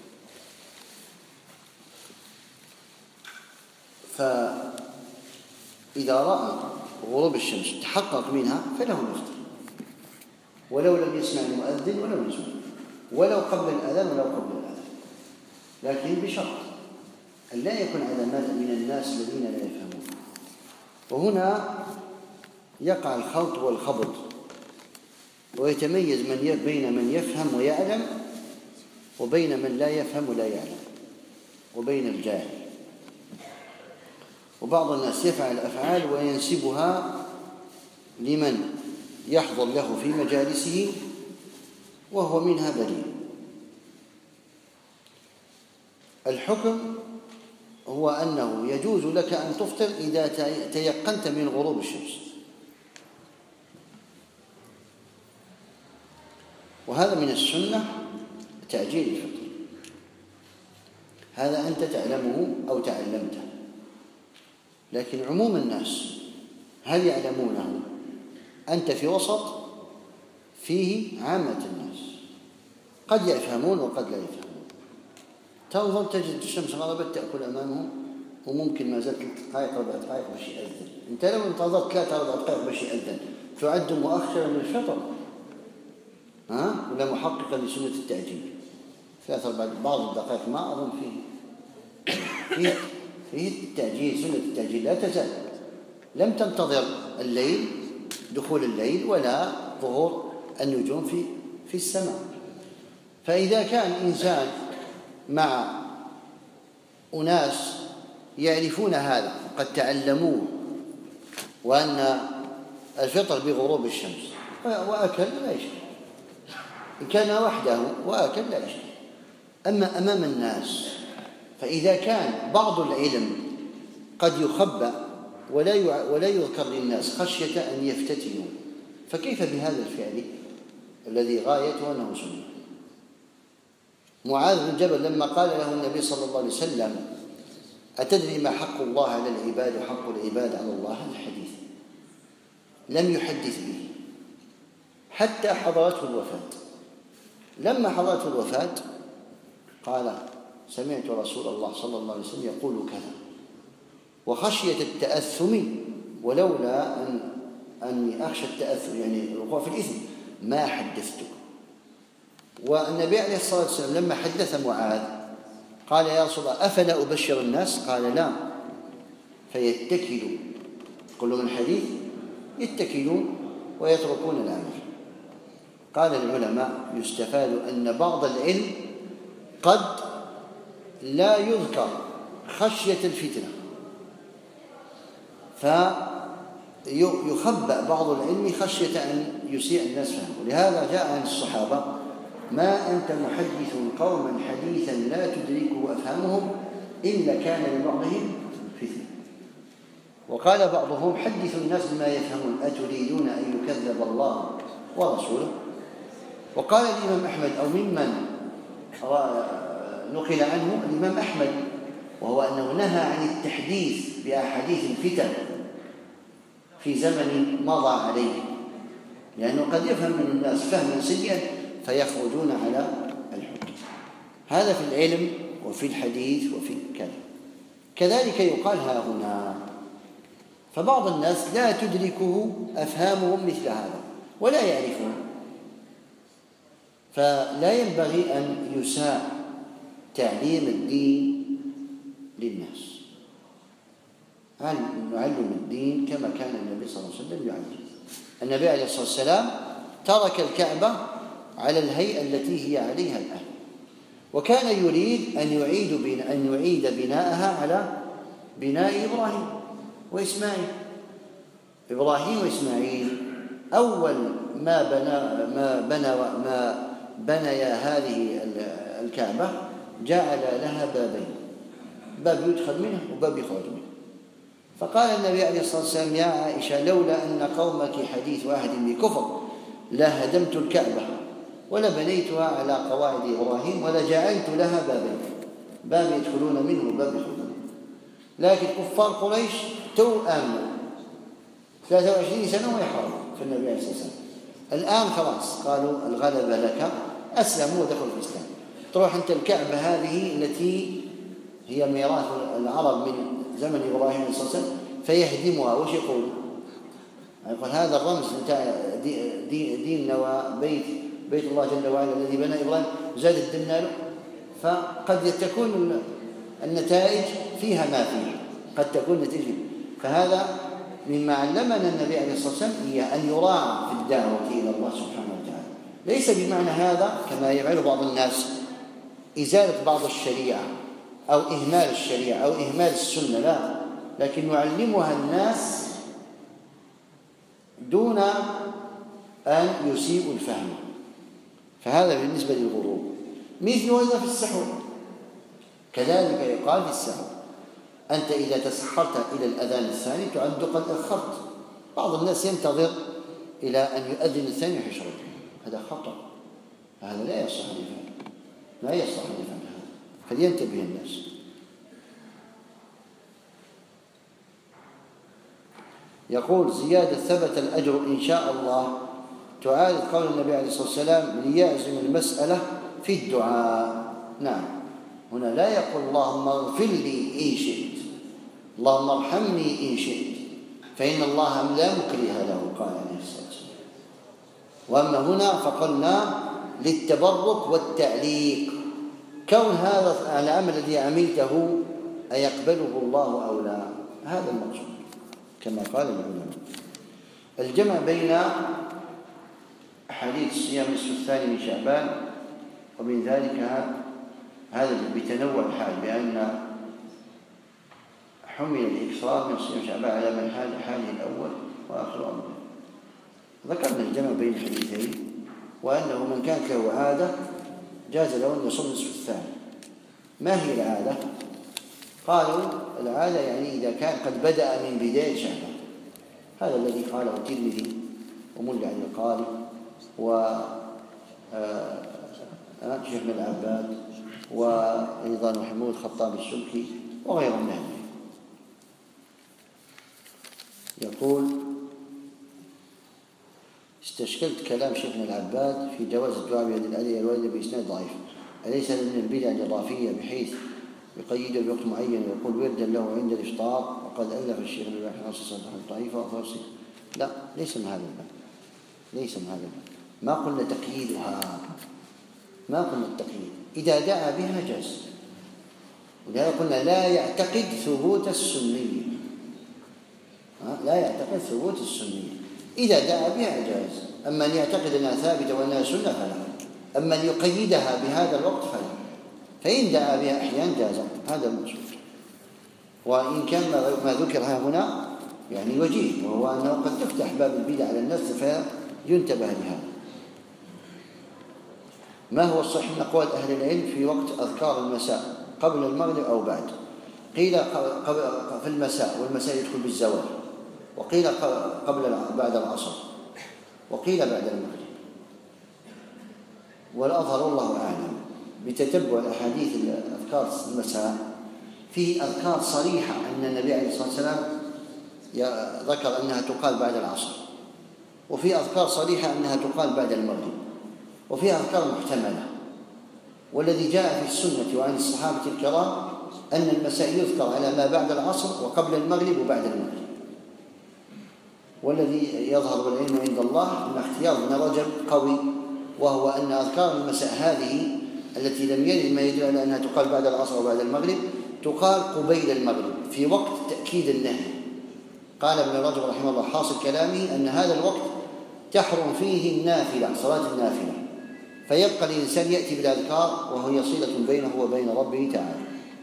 فإذا رأى غروب الشمس تحقق منها فله يفطر، ولو لم يسمع المؤذن ولو يسمع، ولو قبل الأذان ولو قبل الأذان، لكن بشرط أن لا يكون على ملأ من الناس الذين لا يفهمون. وهنا يقع الخلط والخبط، ويتميز من بين من يفهم ويعلم وبين من لا يفهم ولا يعلم، وبين الجاهل. وبعض الناس يفعل الأفعال وينسبها لمن يحضر له في مجالسه وهو منها بريء. الحكم هو أنه يجوز لك أن تفطر إذا تيقنت من غروب الشمس، وهذا من السنة تعجيل الفطر، هذا أنت تعلمه أو تعلمته، لكن عموم الناس هل يعلمونه؟ أنت في وسط فيه عامة الناس، قد يفهمون وقد لا يفهمون. تنظر تجد الشمس غربت تأكل أمامهم، وممكن ما زالت دقائق أربع دقائق باش يأذن. أنت لو انتظرت ثلاثة أربع دقائق باش يأذن تعد مؤخرا للفطر، ها؟ ولا محققا لسنة التعجيل. ثلاث أربع بعض الدقائق ما أظن فيه فيه فيه التعجيل، سنة التعجيل لا تزال. لم تنتظر الليل، دخول الليل، ولا ظهور النجوم في في السماء. فإذا كان إنسان مع أناس يعرفون هذا قد تعلموه، وأن الفطر بغروب الشمس، وأكل لا يشكل، إن كان وحده وأكل لا يشكل. أما أمام الناس فإذا كان بعض العلم قد يخبأ ولا ولا يذكر للناس خشية أن يفتتنوا، فكيف بهذا الفعل الذي غايته أنه سنة؟ معاذ بن جبل لما قال له النبي صلى الله عليه وسلم: أتدري ما حق الله على العباد وحق العباد على الله؟ هذا الحديث لم يحدث به حتى حضرته الوفاة. لما حضرته الوفاة قال: سمعت رسول الله صلى الله عليه وسلم يقول كذا، وخشية التأثم ولولا أن أني أخشى التأثم يعني الوقوع في الإثم ما حدثتك. والنبي عليه الصلاة والسلام لما حدث معاذ قال: يا رسول الله أفلا أبشر الناس؟ قال: لا. فيتكلوا، كل من حديث يتكلون ويتركون العمل. قال العلماء: يستفاد أن بعض العلم قد لا يذكر خشية الفتنة، فيخبأ بعض العلم خشية أن يسيء الناس فهمه. ولهذا جاء عن الصحابة: ما أنت محدث قوما حديثا لا تدركه أفهامهم إلا كان لبعضهم فتنة. وقال بعضهم: حدثوا الناس بما يفهمون أتريدون أن يكذب الله ورسوله. وقال الإمام أحمد: أو ممن نقل عنه الإمام أحمد، وهو أنه نهى عن التحديث بأحاديث الفتن في زمن مضى عليه، لأنه قد يفهم من الناس فهما سيئا فيخرجون على الحكم. هذا في العلم وفي الحديث وفي كذا. كذلك يقال ها هنا، فبعض الناس لا تدركه أفهامهم مثل هذا ولا يعرفون، فلا ينبغي أن يساء تعليم الدين للناس. أن نعلم الدين كما كان النبي صلى الله عليه وسلم يعلم. النبي عليه الصلاة والسلام ترك الكعبة على الهيئة التي هي عليها الآن، وكان يريد أن يعيد أن يعيد بناءها على بناء إبراهيم وإسماعيل. إبراهيم وإسماعيل أول ما بنى ما بنى ما بنيا هذه الكعبة جعل لها بابين، باب يدخل منه وباب يخرج منه. فقال النبي عليه الصلاة والسلام: يا عائشة، لولا أن قومك حديث عهد بكفر لهدمت الكعبة ولبنيتها على قواعد إبراهيم ولجعلت لها بابين، باب يدخلون منه وباب يخرجون منه. لكن كفار قريش تو آمنوا ثلاثة وعشرين سنة ويحاربوا في النبي عليه الصلاة والسلام. الآن خلاص قالوا الغلبة لك، أسلموا ودخلوا في الإسلام. تروح أنت الكعبة هذه التي هي ميراث العرب من زمن إبراهيم عليه الصلاة والسلام فيهدمها، وش يقول؟ يقول هذا الرمز ديننا وبيت بيت الله جل وعلا الذي بنى إبراهيم زاد الدنيا له. فقد تكون النتائج فيها ما فيها، قد تكون نتيجة. فهذا مما علمنا النبي عليه الصلاة والسلام هي أن يراعى في الدعوة إلى الله سبحانه وتعالى. ليس بمعنى هذا كما يفعل بعض الناس إزالة بعض الشريعة أو إهمال الشريعة أو إهمال السنة، لا، لكن نعلمها الناس دون أن يسيئوا الفهم. فهذا بالنسبة للغروب. مثل هذا في السحور كذلك يقال في السحور، أنت إذا تسحرت إلى الأذان الثاني تعد قد أخرت. بعض الناس ينتظر إلى أن يؤذن الثاني ويشرب، هذا خطأ، هذا لا يصح أن يفعل، لا يصح أن يفعل هذا، فلينتبه الناس. يقول زيادة: ثبت الأجر إن شاء الله، تعارض قول النبي عليه الصلاة والسلام ليعزم المسألة في الدعاء. نعم، هنا لا يقول اللهم اغفر لي إن شئت، اللهم ارحمني إن شئت، فإن الله لا مكره له، قال عليه الصلاة والسلام. وأما هنا فقلنا للتبرك والتعليق، كون هذا العمل الذي عملته أيقبله الله أو لا، هذا المقصود كما قال العلماء. الجمع بين حديث صيام النصف الثاني من شعبان ومن ذلك هذا بتنوع الحال، بأن حمل الإكثار من صيام شعبان على من حال حاله الأول وآخر أمره. ذكرنا الجمع بين الحديثين، وأنه من كانت له عادة جاز له أن يصوم النصف الثاني. ما هي العادة؟ قالوا العادة يعني إذا كان قد بدأ من بداية شعبان، هذا الذي قاله الترمذي وملا عن القاري وشيخ بن العباد وأيضا محمود الخطاب السلكي وغيرهم منهم. يقول: استشكلت كلام شيخ بن العباد في جواز الدعاء بهذه الآية الواردة بإسناد ضعيف، أليس من البدع الإضافية بحيث يقيده بوقت معين ويقول وردا له عند الإفطار، وقد ألف الشيخ ابن باز نص صحيح ضعيفة وفرسي؟ لا، ليس من هذا الباب، ليس من هذا الباب. ما قلنا تقييدها، ما قلنا التقييد، إذا دعا بها جاز. ولهذا قلنا لا يعتقد ثبوت السنية، لا يعتقد ثبوت السنية، إذا دعا بها جاز. أما أن يعتقد أنها ثابتة وأنها سنة فلا، أما أن يقيدها بهذا الوقت فلا. فإن دعا بها أحيانا جاز، هذا المقصود. وإن كان ما ذكر هنا يعني وجيه، وهو أنه قد تفتح باب البدع على الناس فينتبه لهذا. ما هو الصحيح من أقوال أهل العلم في وقت أذكار المساء قبل المغرب أو بعد؟ قيل في المساء، والمساء يدخل بالزوال، وقيل قبل بعد العصر، وقيل بعد المغرب، والأظهر والله أعلم بتتبع الأحاديث أذكار المساء فيه أذكار صريحة أن النبي عليه الصلاة والسلام ذكر أنها تقال بعد العصر، وفي أذكار صريحة أنها تقال بعد المغرب، وفي أذكار محتملة. والذي جاء في السنة وعن الصحابة الكرام أن المساء يذكر على ما بعد العصر وقبل المغرب وبعد المغرب. والذي يظهر بالعلم عند الله أن اختيار ابن رجب قوي، وهو أن أذكار المساء هذه التي لم يرد ما يدل على أنها تقال بعد العصر وبعد المغرب تقال قبيل المغرب في وقت تأكيد النهي. قال ابن رجب رحمه الله حاصل كلامه أن هذا الوقت تحرم فيه النافلة، صلاة النافلة، فيبقى الإنسان يأتي بالأذكار وهي صلة بينه وبين ربه تعالى.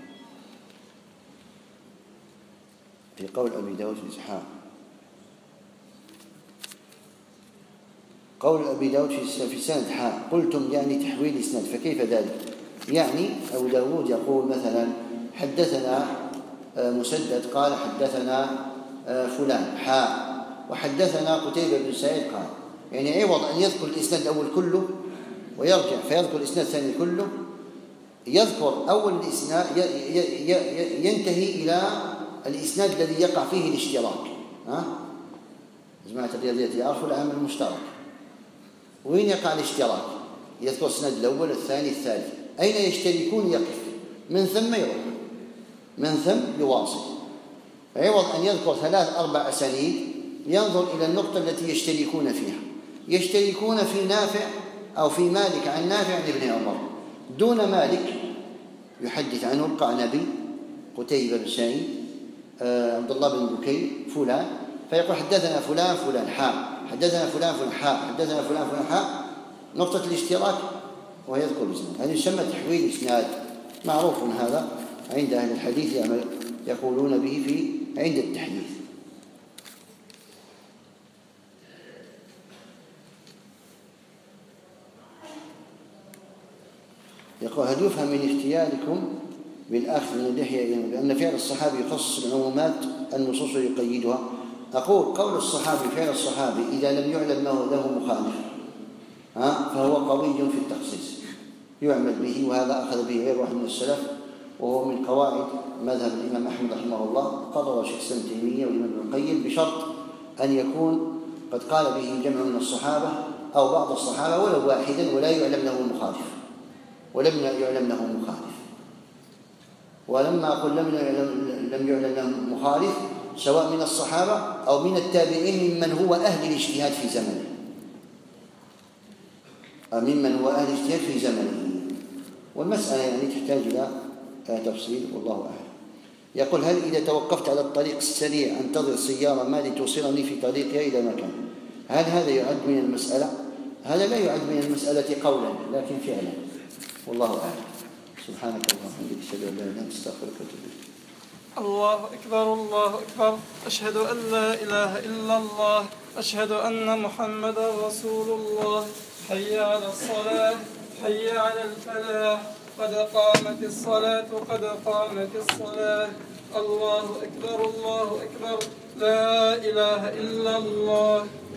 في قول أبي داود في إسحاق، قول أبي داود في سند حاء قلتم يعني تحويل إسناد، فكيف ذلك؟ يعني أبو داود يقول مثلا حدثنا مسدد قال حدثنا فلان حاء، وحدثنا قتيبة بن سعيد قال، يعني عوض أن يذكر الإسناد الأول كله ويرجع فيذكر الإسناد الثاني كله، يذكر أول الإسناد ينتهي إلى الإسناد الذي يقع فيه الاشتراك. ها؟ جماعة الرياضيات يعرفوا العامل المشترك، وين يقع الاشتراك؟ يذكر الإسناد الأول الثاني الثالث، أين يشتركون يقف، من ثم يروح، من ثم يواصل. عوض أن يذكر ثلاث أربع أسانيد ينظر إلى النقطة التي يشتركون فيها، يشتركون في نافع أو في مالك عن نافع عن ابن عمر، دون مالك يحدث عنه القعنبي قتيبة بن سعيد آه عبد الله بن بكير فلان، فيقول حدثنا فلان فلان حاء، حدثنا فلان فلان حاء، حدثنا فلان فلان حاء، نقطة الاشتراك ويذكر الإسناد. هذا يسمى تحويل إسناد، معروف هذا عند أهل الحديث يقولون به في عند التحديث. يقول هل يفهم من اختياركم بالأخذ من اللحية بأن فعل الصحابي يخصص العمومات النصوص يقيدها؟ أقول قول الصحابي فعل الصحابي إذا لم يعلم له مخالف فهو قوي في التخصيص يعمل به، وهذا أخذ به غير واحد من السلف، وهو من قواعد مذهب الإمام أحمد رحمه الله، قرر شيخ الإسلام ابن تيمية والإمام ابن القيم بشرط أن يكون قد قال به جمع من الصحابة أو بعض الصحابة ولو واحدا ولا يعلم له مخالف، ولم يعلم له مخالف. ولما أقول لم لم يعلم له مخالف سواء من الصحابة أو من التابعين ممن هو أهل الاجتهاد في زمنه، ممن هو أهل الاجتهاد في زمنه، والمسألة يعني تحتاج إلى تفصيل والله أعلم. يقول هل إذا توقفت على الطريق السريع أنتظر سيارة ما لتوصلني في طريقها إلى مكان، هل هذا يعد من المسألة؟ هذا لا يعد من المسألة قولا لكن فعلا، والله أعلم. سبحانك اللهم وبحمدك أشهد أن لا إله إلا أنت أستغفرك وأتوب إليك. الله أكبر الله أكبر، أشهد أن لا إله إلا الله، أشهد أن محمدا رسول الله. حي على الصلاة، حي على الفلاح، قد قامت الصلاة قد قامت الصلاة. الله أكبر الله أكبر، لا إله إلا الله.